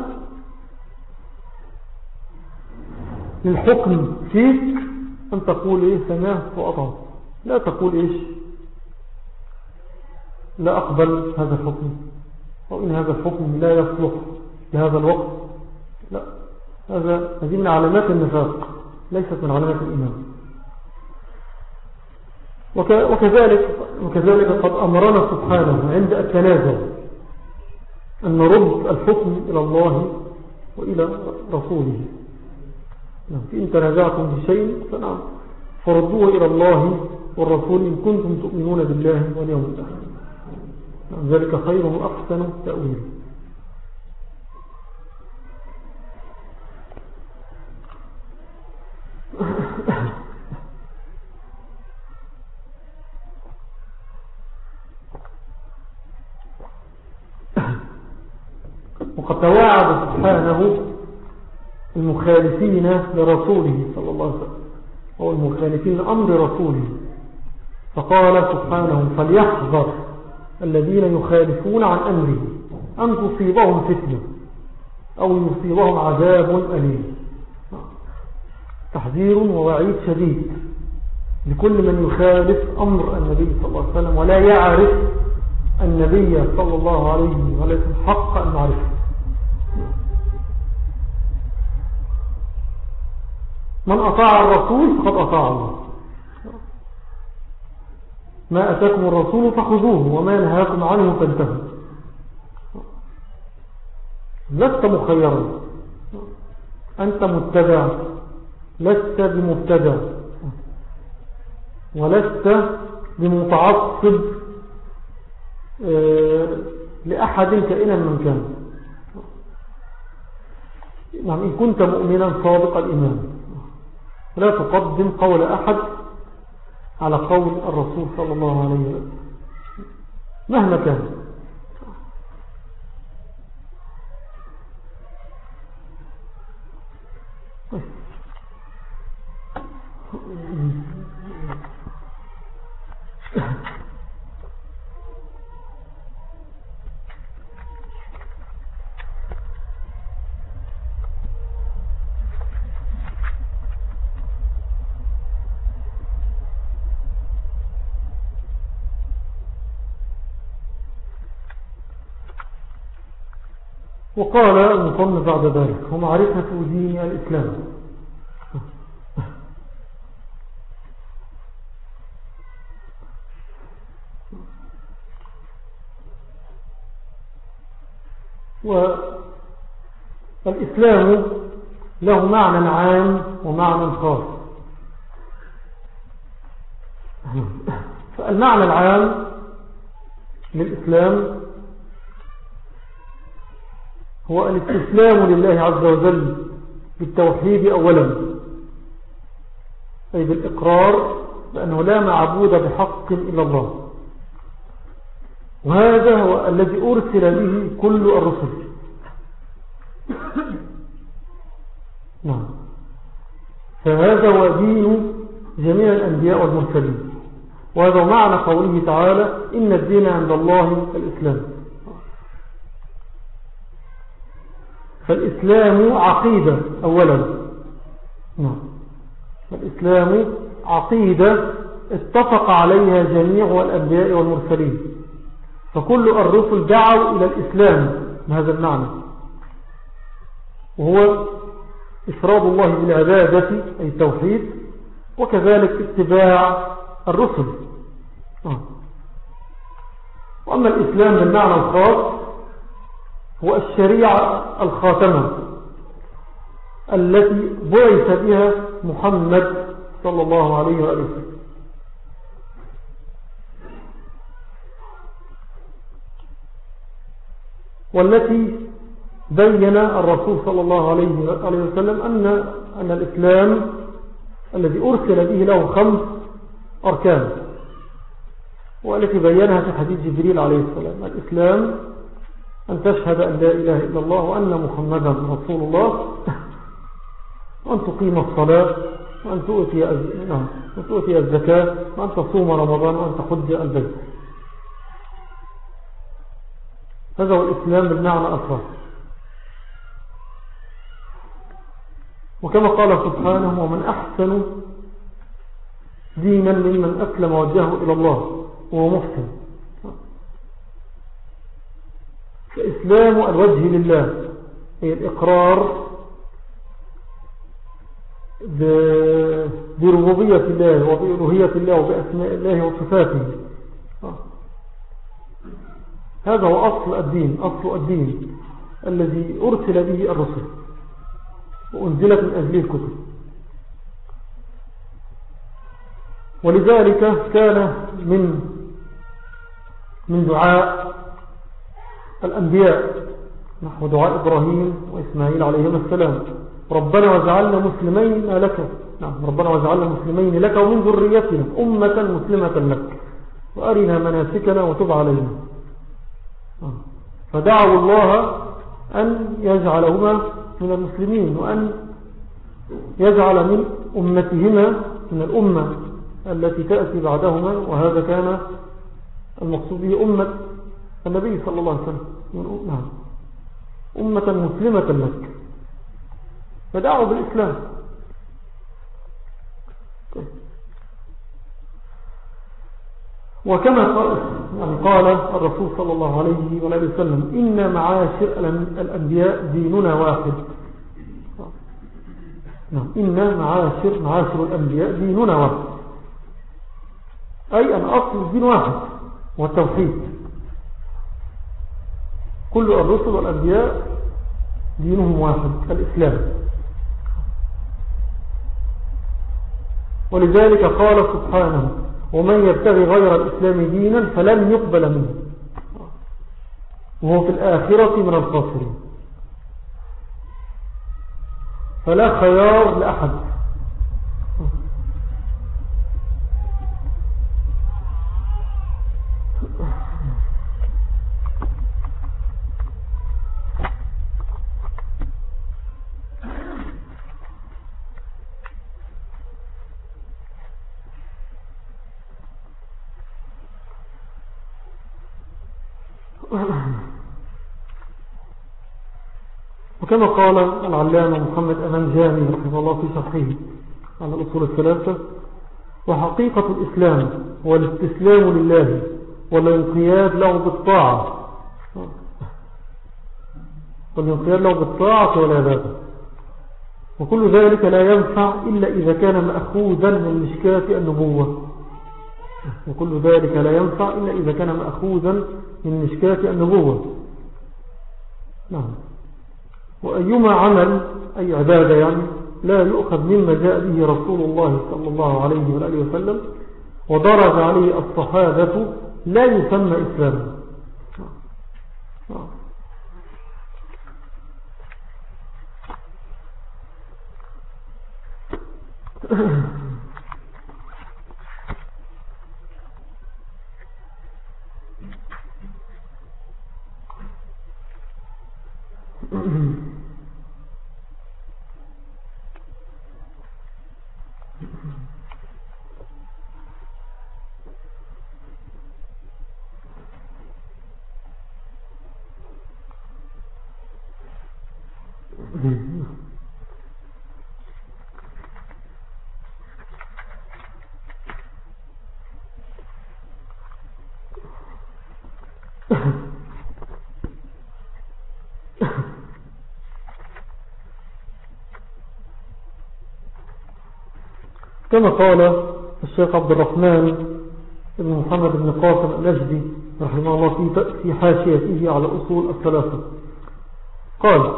للحكم فيك أن تقول إيه سمعت وأطعت، لا تقول إيش لا أقبل هذا الحكم، أو إن هذا الحكم لا يصلح لهذا الوقت. لا، هذا هذه من علامات النفاق، ليست من علامات الإيمان. وكذلك, وكذلك قد أمرنا سبحانه عند التنازع أن نرد الحكم إلى الله وإلى رسوله. إن تنازعتم بشيء فنعم فردوه إلى الله والرسول إن كنتم تؤمنون بالله واليوم الآخر، ذلك خير وأحسن تأويل. وقد توعد سبحانه المخالفين لرسوله صلى الله عليه وسلم أو المخالفين لأمر رسوله، فقال سبحانه: فليحذر الذين يخالفون عن أمره أن تصيبهم فتنة أو يصيبهم عذاب أليم. تحذير ووعيد شديد لكل من يخالف أمر النبي صلى الله عليه وسلم ولا يعرف النبي صلى الله عليه وسلم حق المعرفة. من أطاع الرسول فقد أطاع الله. ما أتاكم الرسول فخذوه وما نهاكم عنه فانتهوا. لست مخيرا، أنت متبع، لست بمبتدع ولست بمتعصب لأحد كائنا من كان. نعم، إن كنت مؤمنا صادق الإيمان لا تقدم قول أحد على قول الرسول صلى الله عليه وسلم مهما كان. وقال المصنف بعد ذلك: ومعرفة دين الإسلام. والإسلام له معنى عام ومعنى خاص. فالمعنى العام للإسلام هو الاستسلام لله عز وجل بالتوحيد أولا، أي بالإقرار بأنه لا معبود بحق إلا الله، وهذا هو الذي أرسل به كل الرسل. نعم، فهذا هو دين جميع الأنبياء والمرسلين، وهذا معنى قوله تعالى: إن الدين عند الله الإسلام. فالإسلام عقيدة أولا. نعم، فالإسلام عقيدة اتفق عليها جميع الأنبياء والمرسلين، فكل الرسل دعوا إلى الإسلام بهذا المعنى، وهو إفراد الله بالعبادة أي التوحيد، وكذلك اتباع الرسل. وأما الإسلام بالمعنى الخاص هو الشريعة الخاتمة التي بعث بها محمد صلى الله عليه وآله وسلم، والتي بين الرسول صلى الله عليه وسلم أن, أن الإسلام الذي أرسل به له خمس أركان، والتي بينها في حديث جبريل عليه السلام: الإسلام أن تشهد أن لا إله إلا الله وأن محمدا رسول الله، وأن تقيم الصلاة، وأن تؤتي الزكاة، وأن تصوم رمضان، وأن تحج البيت. هذا هو الإسلام بالمعنى الخاص. وكما قال سبحانه: ومن أحسن دينا ممن أسلم وجهه إلى الله وهو محسن. فإسلام الوجه لله هي الإقرار بربوبية الله وبألوهية الله وبأسماء الله وصفاته. هذا هو أصل الدين، أصل الدين الذي أرسل به الرسل وأنزلت من أجله الكتب. ولذلك كان من من دعاء الأنبياء نحو دعاء إبراهيم وإسماعيل عليهما السلام: ربنا واجعلنا مسلمين لك. نعم، ربنا واجعلنا مسلمين لك ومن ذريتنا أمة مسلمة لك وأرنا مناسكنا وتب علينا. فدعوا الله أن يجعلهما من المسلمين، وأن يجعل من أمتهما من الأمة التي تأتي بعدهما، وهذا كان المقصود به أمة النبي صلى الله عليه وسلم، نعم، أمة مسلمة لك، فدعوا بالإسلام. وكما يعني قال الرسول صلى الله عليه وآله وسلم إن معاشر الأنبياء ديننا واحد. إن معاشر معاشر الأنبياء ديننا واحد، أي أن أصل الدين واحد والتوحيد. كل الرسل والأنبياء دينهم واحد الإسلام. ولذلك قال سبحانه ومن يبتغي غير الإسلام دينا فلن يقبل منه وهو في الآخرة من الخاسرين. فلا خيار لأحد. وكما قال العلامة محمد أمان جامي رحمه الله في شرحه على الأصول الثلاثة وحقيقة الإسلام هو الاستسلام لله والانقياد له بالطاعة والانقياد له بالطاعة والعبادة، وكل ذلك لا ينفع إلا إذا كان مأخوذا من مشكاة النبوة وكل ذلك لا ينفع إلا إذا كان مأخوذا من مشكاة النبوة. نعم. وأيما عمل أي عبادة يعني لا يؤخذ مما جاء به رسول الله صلى الله عليه وآله وسلم ودرج عليه الصحابة لا يسمى إسلاما. كما قال الشيخ عبد الرحمن بن محمد بن قاسم الأجدي رحمه الله في حاشيته على أصول الثلاثة قال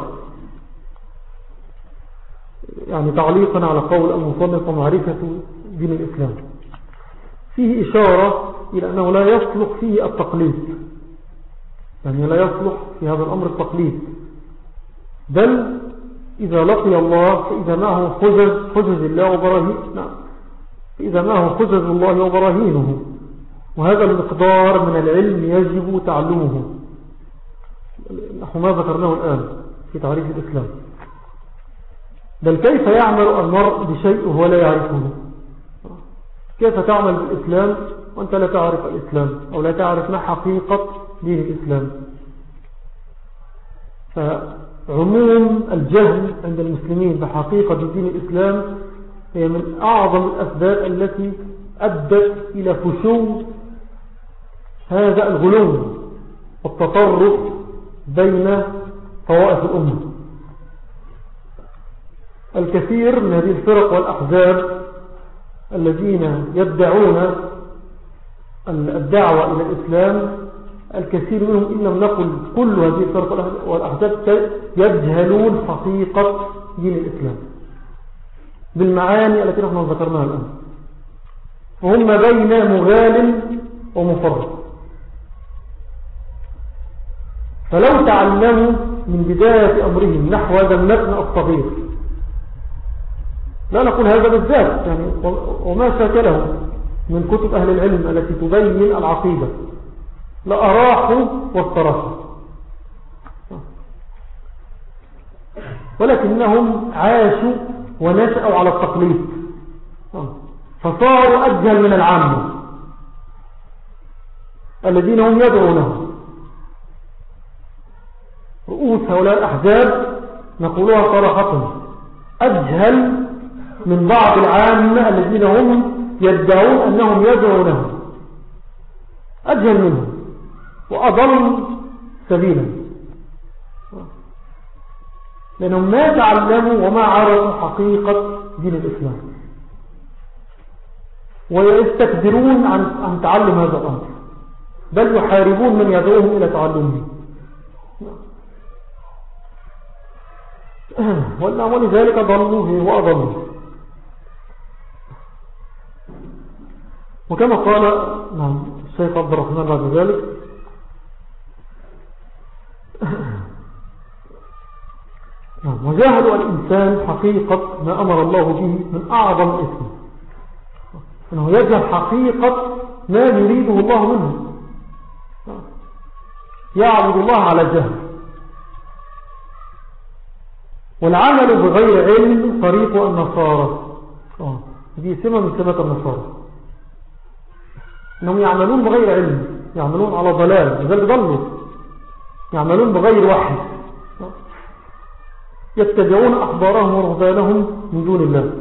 يعني تعليقا على قول المصنف ومعرفة دين الإسلام فيه إشارة إلى أنه لا يصلح فيه التقليد، يعني لا يصلح في هذا الأمر التقليد، بل إذا لقي الله فإذا معه حجج حجج الله وبراهين نعم فإذا معه حجج الله وبراهينه، وهذا المقدار من العلم يجب تعلمه نحو ما ذكرناه الآن في تعريف الإسلام. بل كيف يعمل المرء بشيء وهو لا يعرفه؟ كيف تعمل بالإسلام وأنت لا تعرف الإسلام أو لا تعرف ما حقيقة دين الإسلام؟ فعموم الجهل عند المسلمين بحقيقة دين الإسلام هي من أعظم الأسباب التي أدت إلى فشو هذا الغلو والتطرف بين طوائف الأمة. الكثير من هذه الفرق والأحزاب الذين يدعون الدعوة إلى الإسلام الكثير منهم إن لم نقل كل هذه الفرق والأحزاب يجهلون حقيقة دين الإسلام بالمعاني التي نحن ذكرناها الآن، وهم بين مغال ومفرط. فلو تعلموا من بداية أمرهم نحو هذا المتن الصغير، لا نقول هذا بالذات يعني وما شاكله من كتب أهل العلم التي تبين العقيدة، لأراحوا واستراحوا، ولكنهم عاشوا ونشأوا على التقليد فصاروا أجهل من العامة الذين هم يدعونه. رؤوس هؤلاء الأحزاب نقولها صراحة أجهل من بعض العامة الذين هم يدعون أنهم يدعونه. أجهل منهم وأضل سبيلا، لأنهم ما تعلموا وما عرفوا حقيقة دين الإسلام، ويستكبرون عن عن تعلم هذا الأمر، بل يحاربون من يدعوهم إلى تعلمه. ولذلك ضلوا وأضلوا. وكما قال نعم الشيخ عبد الرحمن بعد ذلك نعم وجاهدوا الإنسان حقيقة ما أمر الله به من أعظم اسم، أنه يجهل حقيقة ما يريده الله منه، يعبد الله على جهل. والعمل بغير علم طريق النصارى، دي سمة من سمات النصارى، أنهم يعملون بغير علم، يعملون على ضلال، لذلك ضلوا، يعملون بغير وحي، يتبعون أخبارهم ورهبانهم من دون الله،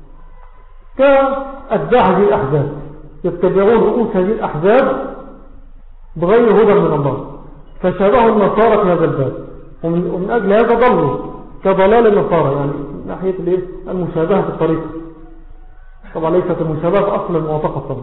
كأتباع هذه الأحزاب، يتبعون رؤوس هذه الأحزاب بغير هدى من الله، فشابهوا النصارى في هذا الباب، ومن, ومن أجل هذا ضلوا كضلال النصارى، يعني من ناحية المشابهة في الطريق. طبعا ليست المشابهة في أصل المعتقد طبعا.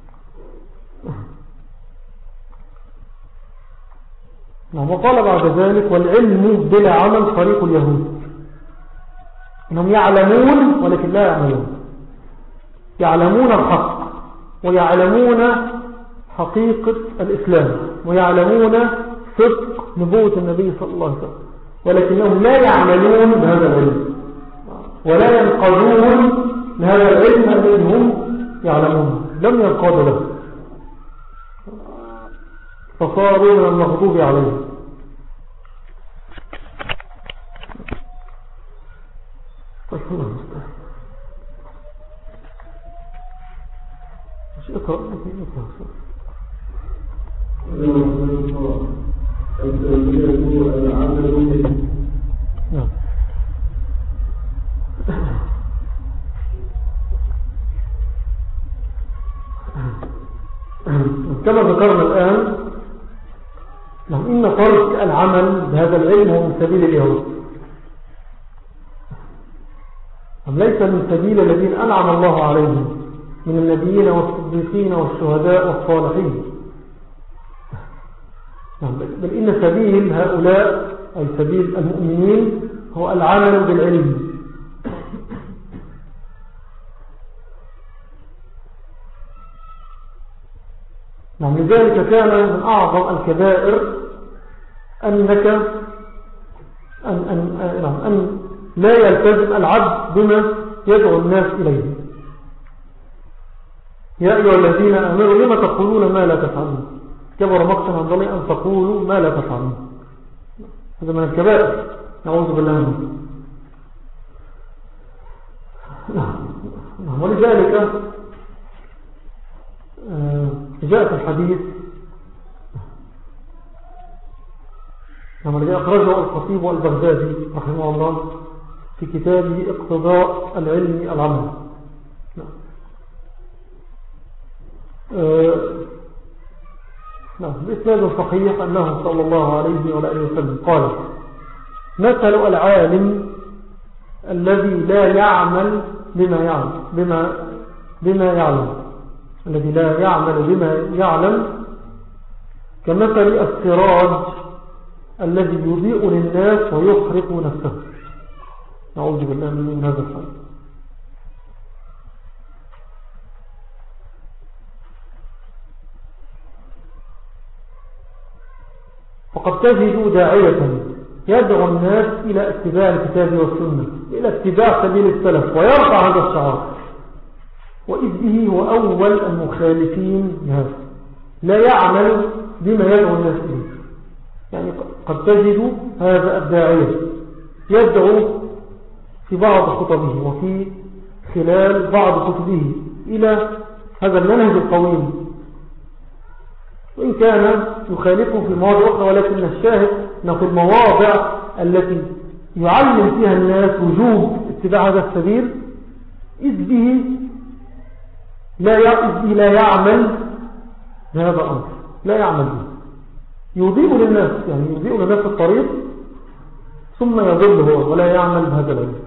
نعم وقال بعد ذلك والعلم بلا عمل طريق اليهود، إنهم يعلمون ولكن لا يعملون، يعلمون الحق ويعلمون حقيقة الإسلام ويعلمون صدق نبوة النبي صلى الله عليه وسلم، ولكنهم لا يعملون بهذا العلم ولا ينقضون لهذا العلم الذي هم يعلمون، لم ينقضوا له، فصاروا من المغضوب عليه. مش اقرأ نعم. كما ذكرنا الآن نعم إن ترك العمل بهذا العلم هو من سبيل اليهود، أم ليس من سبيل الذين أنعم الله عليهم من النبيين والصديقين والشهداء والصالحين. نعم بل إن سبيل هؤلاء أي سبيل المؤمنين هو العمل بالعلم. نعم لذلك كان من أعظم الكبائر أنك أن, أن, أن, أن لا يلتزم العبد بما يدعو الناس إليه. يا أيها الذين آمنوا لما تقولون ما لا تفعلون، كبر مقتا عند الله أن تقولوا ما لا تفعلون، هذا من الكبائر نعوذ بالله منه. نعم ولذلك جاء في الحديث الذي أخرجه الخطيب والبغدادي رحمه الله في كتابه اقتضاء العلم العمل. نعم بإسناد صحيح أنه صلى الله عليه وآله وسلم قال مثل العالم الذي لا يعمل بما يعلم بما بما يعلم الذي لا يعمل بما يعلم كمثل السراج الذي يضيء للناس ويحرق نفسه. نعوذ بالله من هذا الحال. فقد تجد داعية يدعو الناس إلى اتباع الكتاب والسنة، إلى اتباع سبيل السلف، ويرفع هذا الشعار، وإذ به هو أول المخالفين لهذا، لا يعمل بما يدعو الناس إليه. يعني قد تجد هذا الداعية يدعو في بعض خطبه وفي خلال بعض كتبه إلى هذا المنهج القويم، وإن كان يخالفه في مواضع أخرى، ولكن الشاهد أنه في المواضع التي يعلم فيها الناس وجوب اتباع هذا السبيل إذ به لا لا يعمل بهذا الأمر، لا يعمل به، يضيء للناس، يعني يضيء للناس الطريق ثم يضل هو ولا يعمل بهذا العلم.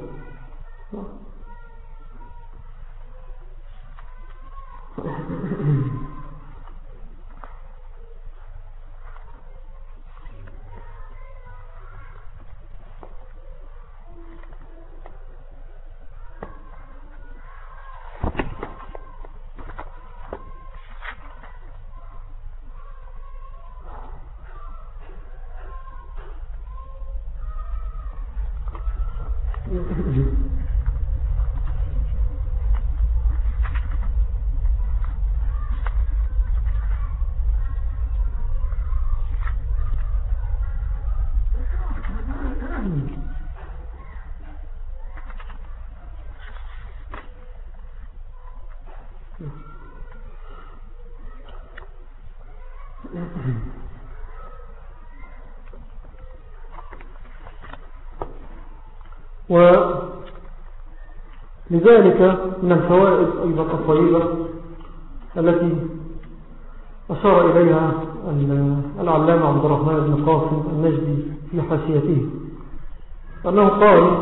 ولذلك من الفوائد أيضا الطيبة التي أشار إليها العلامة عبد الرحمن بن قاسم النجدي في حاشيته أنه قال: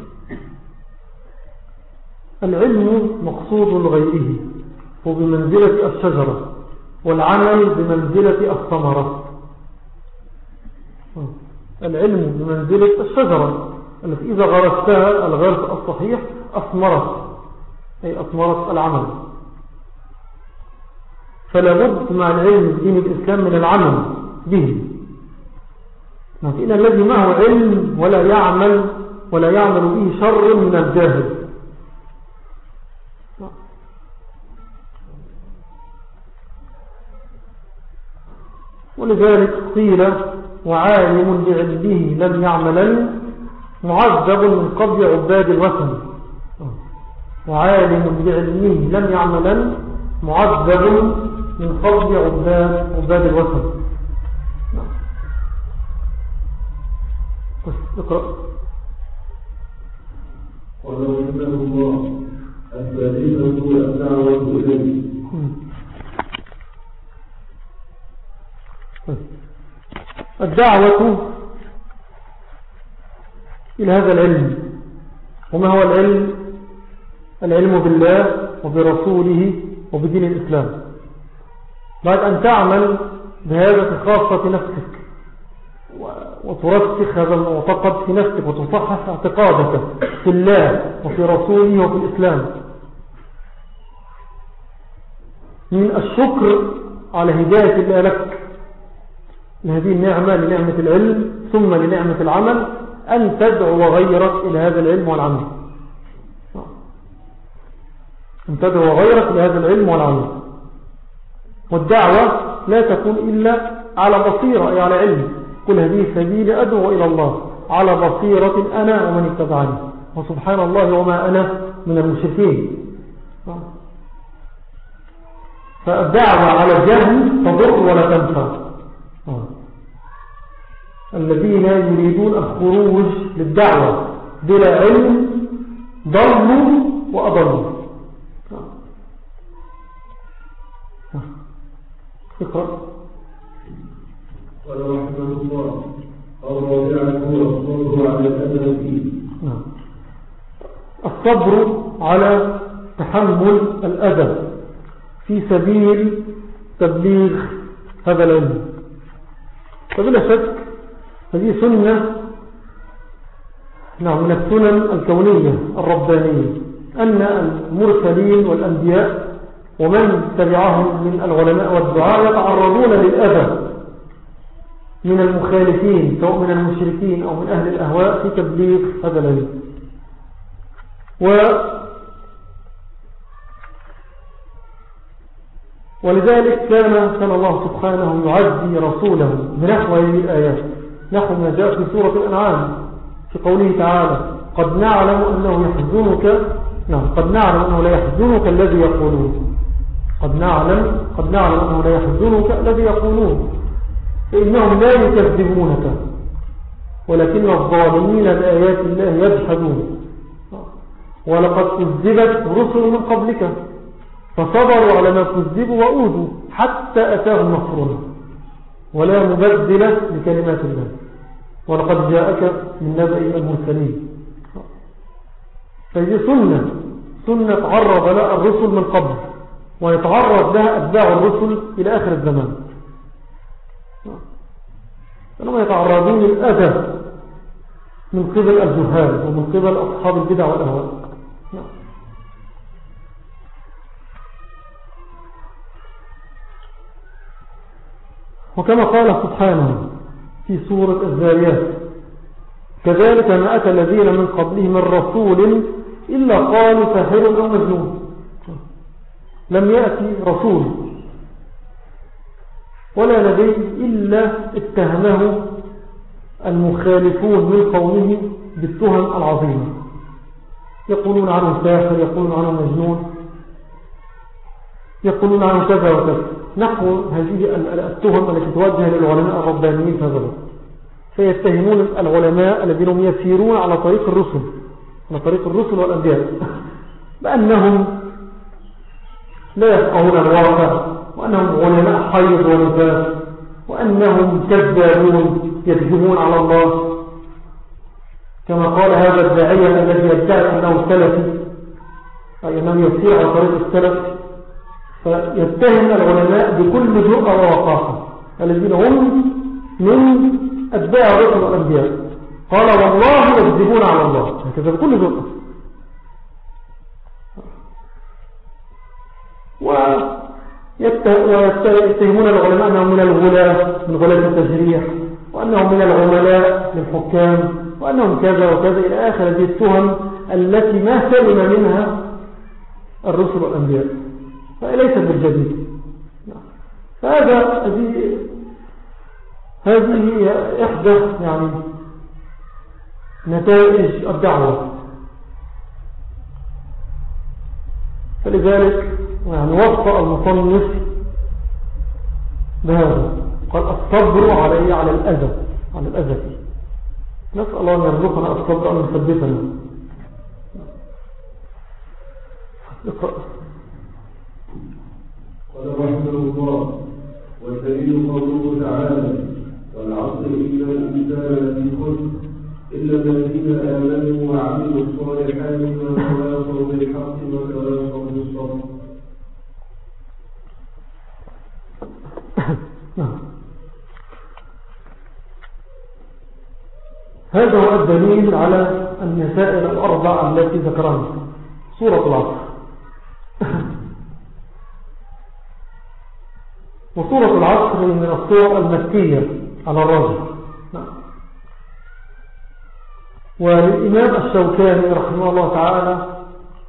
العلم مقصود غيره وبمنزلة الشجرة، والعمل بمنزلة الثمرة. العلم بمنزلة الشجرة التي إذا غرستها الغرس الصحيح أثمرت، أي أثمرت العمل. فلا بد مع العلم بدين الإسلام من العمل به. فإن الذي معه علم ولا يعمل ولا يعمل به شر من الجاهل. ولذلك قيل: وعالم بعلمه لم يعملن معذب من قبل عباد الوثن. وعالم بعلمه لم يعملن معذب من قبل عباد, عباد الوثن. اقرأ. ولو إنه الله البريدة الدعوة إليه. الدعوة إلى هذا العلم. وما هو العلم؟ العلم بالله وبرسوله وبدين الإسلام. بعد أن تعمل بهذا في خاصة نفسك وترسخ هذا المعتقد في نفسك وتصحح اعتقادك في الله وفي رسوله وفي الإسلام، من الشكر على هداية الله لك لهذه النعمة، لنعمة العلم ثم لنعمة العمل، أن تدعو غيرك إلى هذا العلم والعمل. أن تدعو غيرك إلى هذا العلم والعمل. والدعوة لا تكون إلا على بصيرة، أي على علم. كل هذه سبيل أدعو إلى الله على بصيرة أنا ومن اتبعني، وسبحان الله وما أنا من المشركين. فالدعوة على الجهل تضر ولا تنفع. الذين يريدون الخروج للدعوة بلا علم ضلوا وأضلوا. اقرأ. ولو رحمه الله الرابعة الصبر على الأذى فيه. الصبر على تحمل الأذى في سبيل تبليغ هذا العلم. فبلا شك هذه سنة نعم من السنن الكونية الربانية، أن المرسلين والأنبياء ومن تبعهم من العلماء والدعاء يتعرضون للأذى من المخالفين سواء من المشركين أو من أهل الأهواء في تبليغ هذا العلم. و ولذلك كان كان الله سبحانه يعزي رسوله بنحو هذه الآيات، نحو ما جاء في سورة الأنعام في قوله تعالى: قد نعلم أنه يحزنك نعم قد نعلم أنه لا يحزنك الذي يقولون. قد نعلم قد نعلم أنه لا يحزنك الذي يقولون فإنهم لا يكذبونك ولكن الظالمين بآيات الله يجحدون. ولقد كذبت رسل من قبلك فصبروا على ما كذبوا وأوذوا حتى أتاهم نصرنا ولا مبدل لكلمات الله، ولقد جاءك من نبأ المرسلين. فهذه سنة سنة تعرض لها الرسل من قبل، ويتعرض لها أتباع الرسل إلى آخر الزمان، أنهم يتعرضون للأذى من قبل الجهال ومن قبل أصحاب البدع والأهواء. وكما قال سبحانه في سورة الذاريات: كذلك ما أتى الذين من قبلهم من رسول إلا قالوا ساحر أو مجنون. لم يأتي رسول ولا نبي إلا اتهمه المخالفون من قومه بالتهم العظيمة، يقولون عنه ساحر، يقولون عنه مجنون، يقولون عنه كذا وكذا، نحو هذه التهم التي توجه للعلماء الربانيين في هذا الوقت. فيتهمون العلماء الذين هم يسيرون على طريق الرسل على طريق الرسل والأنبياء بأنهم لا يفقهون الواقع، وأنهم علماء حيض ونفاس، وأنهم كذابون يكذبون على الله، كما قال هذا الداعية الذي يدعي أنه سلفي، أي أنه يسير على طريق السلف، فيتهم العلماء بكل جرأة ووقاحة الذين هم من أتباع الرسل والأنبياء. قال والله يكذبون على الله، هكذا بكل جرأة. ويتهمون العلماء أنهم من الغلاة من غلاة التجريح، وأنهم من العملاء للحكام، وأنهم كذا وكذا إلى آخر هذه التهم التي ما سلم منها الرسل والأنبياء، فليست بالجديد. فهذا هذه هذه إحدى يعني نتائج الدعوة. فلذلك يعني وصف المصنف بهذا، قال الصبر عليه على الأذى على الأذى فيه. نسأل الله أن يرزقنا الصبر أن يثبتنا. اقرأ. قال رحمه الله: والدليل قوله تعالى: والعصر إن الإنسان لفي خسر إلا الذين آمنوا وعملوا الصالحات وتواصوا بالحق وتواصوا بالصبر. هذا هو الدليل على المسائل الأربع التي ذكرها سورة العصر. وسورة العصر من السور المكية على الرجل. وللإمام الشوكاني رحمه الله تعالى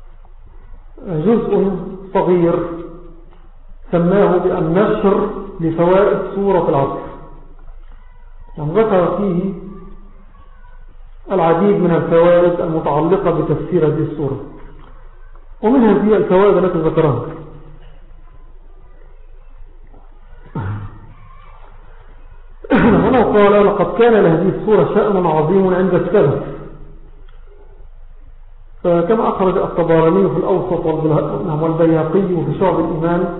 جزء صغير سماه بالنشر لفوائد سورة العصر، يعني ذكر فيه العديد من الفوائد المتعلقة بتفسير هذه السورة، ومن هذه الفوائد التي ذكرها هنا قال: لقد كان لهذه السورة شأن عظيم عند السلف، فكما أخرج الطبراني في الأوسط والبيهقي في شعب الإيمان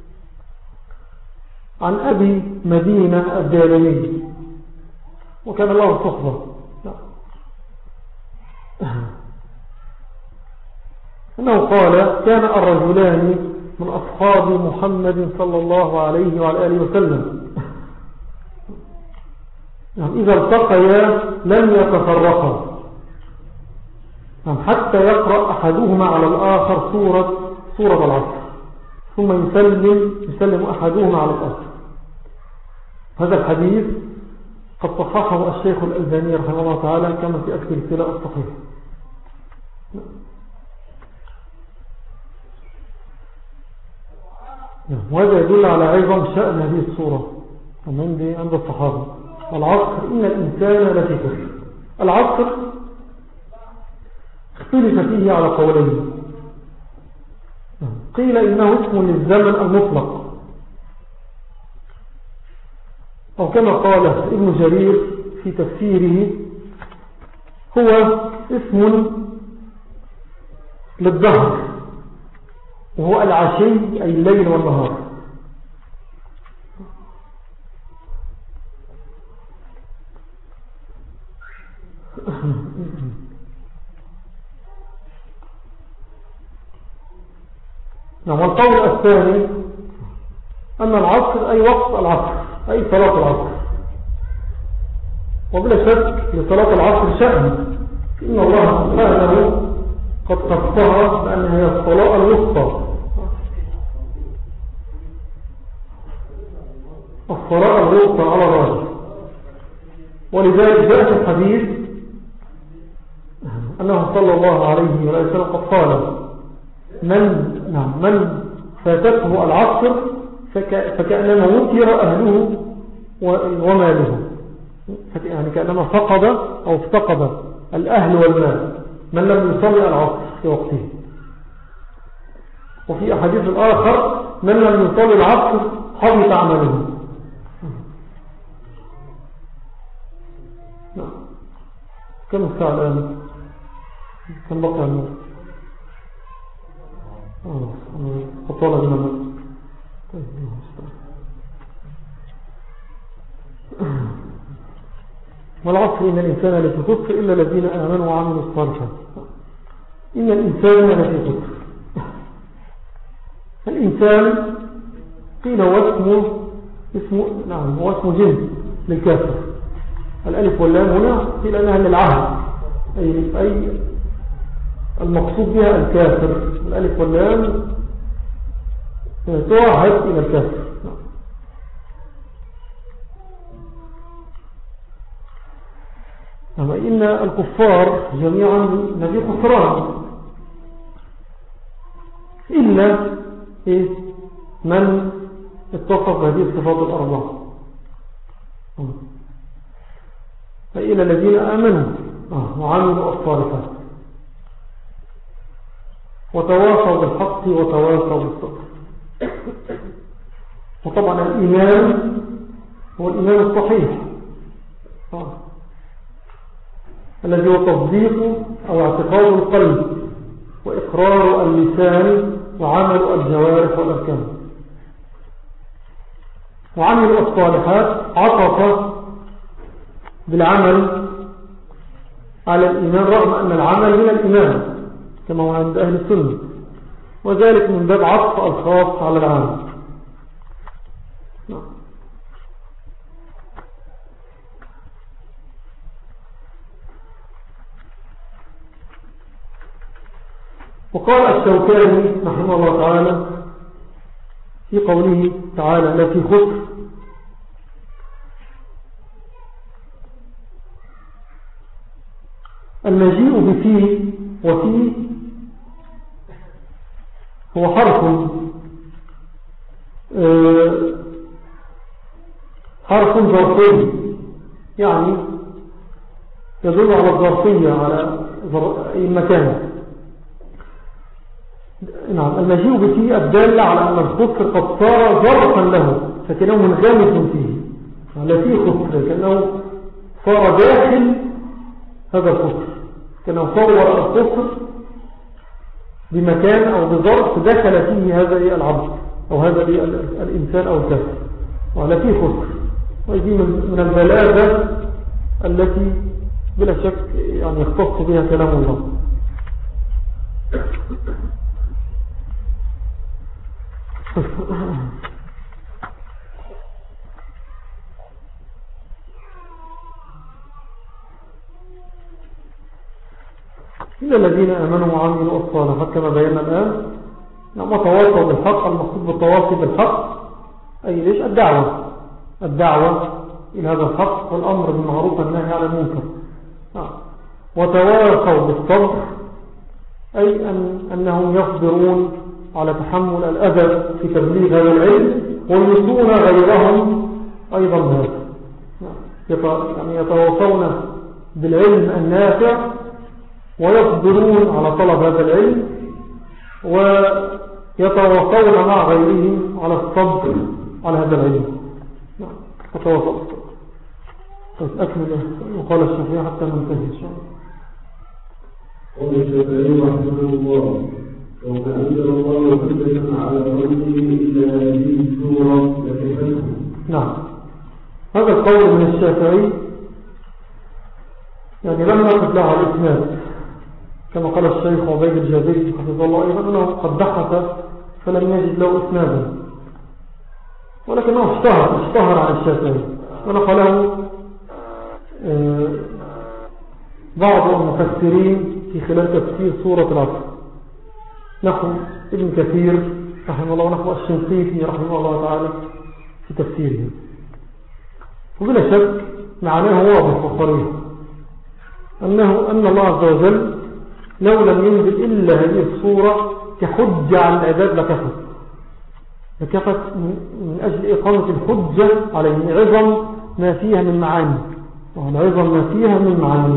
عن أبي مدينة الدارمي، وكان له صحبة، أنه قال: كان الرجلان من أصحاب محمد صلى الله عليه وعلى آله وسلم يعني إذا التقيا لم يتفرقا، يعني حتى يقرأ أحدهما على الآخر سورة سورة العصر ثم يسلم يسلم أحدهما على الآخر. هذا الحديث قد صححه الشيخ الألباني رحمه الله تعالى كما في أكثر السلاء الصحيح. وهذا يدل على عظم شأن هذه السورة عند الصحابة. العصر إن الإنسان لفي خسر. العصر اختلف فيه على قولين، قيل إنه اسم للزمن المطلق، أو كما قال ابن جرير في تفسيره هو اسم للدهر، وهو العشي أي الليل والنهار. نعم. والقول الثاني أن العصر أي وقت العصر أي صلاة العصر، وبلا شك لصلاة العصر شأن، إن الله سبحانه قد خصها بأنها هي الصلاة الوسطى، الصلاة الوسطى على الراجح. ولذلك جاء في الحديث أنه صلى الله عليه وسلم قد قال من نعم من فاتته العصر فكأنما وتر أهله وماله، يعني كأنما فقد أو افتقد الأهل والمال من لم يصلي العصر في وقته. وفي أحاديث الآخر من لم يصلي العصر حبط عمله. كم الساعة الآن؟ كم بقى النور؟ أطول بنا النور. والعصر إن الإنسان لفي خسر إلا الذين آمنوا وعملوا الصالحات. إن الإنسان لفي خسر. الإنسان قيل هو اسمه اسمه نعم هو اسمه جنس للكافر. الألف واللام هنا قيل أنها للعهد، أي أي المقصود بها الكافر. الألف واللام تعهد إلى الكافر. أما إن الكفار جميعا نبي خسران إلا إيه من اتصف هذه الصفات الأربعة، فإلى الذين آمنوا وعملوا الصالحات وتواصوا بالحق وتواصوا بالصبر. وطبعا الإيمان هو الإيمان الصحيح الذي هو تصديق أو اعتقاد القلب وإقرار اللسان وعمل الجوارح والأركان. وعمل الصالحات عطف بالعمل على الإيمان رغم أن العمل من الإيمان كما هو عند أهل السنة، وذلك من باب عطف الخاص على العام. وقال الشوكاني رحمه الله تعالى في قوله تعالى لا في خسر: المجيء بفيه وفيه هو حرف حرف ظرفي، يعني يدل على الظرفية على أي مكان. نعم. المجيء بفيه الدالة على أن الخسر قد صار ظرفا له فكأنه منغمس فيه، لا فيه خسر، كأنه صار داخل هذا الخسر، كأنه صور الخسر بمكان أو بظرف دخل فيه هذا العبد أو هذا الإنسان أو الكافر، ولا فيه خسر. وهذه من البلاغة التي بلا شك يعني يختص بها كلام الله. إلا الذين آمنوا وعملوا الصالحات كما بينا الآن. نعم. تواصوا بالحق، المقصود بالتواصي بالحق أي ليش؟ الدعوة الدعوة إلى هذا الحق والأمر بالمعروف والنهي عن المنكر. نعم. وتواصوا بالصبر أي أن أنهم يصبرون على تحمل الأذى في تبليغ هذا العلم ويوصون غيرهم أيضا بهذا. يعني يتواصون بالعلم النافع ويصبرون على طلب هذا العلم ويتواصون مع غيرهم على الصبر على هذا العلم. يتواصل. أكمل وقال الشافعي حتى ننتهي إن شاء الله. قال الشافعي رحمه الله: وما أنزل الله حجة على رجله إلا هذه السورة لكفته. نعم. هذا القول من الشافعي يعني لم نقف له على الإسناد، كما قال الشيخ عبيد الجابري حفظه الله أيضا أنه قد بحث فلم يجد له إسنادا، ولكنه اشتهر اشتهر عن الشافعي، ونقله بعض المفسرين في خلال تفسير سورة العصر، نحو ابن كثير رحمه الله ونحو الشنقيطي رحمه الله تعالى في تفسيره. وبلا شك معناه واضح وصريح أنه أن الله عز وجل لو لم ينزل إلا هذه الصورة كحجة على العباد لكفت لكفت من أجل إقامة الحجة عليه، عظم ما فيها من معاني، وعظم ما فيها من معاني.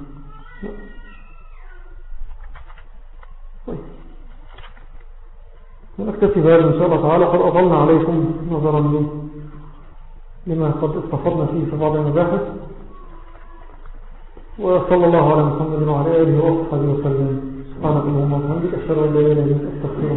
ونكتفي بهذا إن شاء الله تعالى، قد أطلنا عليكم نظرا لما قد استفضنا فيه في بعض المباحث، وصلى الله على محمد وعلى آله وصحبه وسلم. سبحانك اللهم وبحمدك، أشهد أن لا إله إلا أنت، أستغفرك.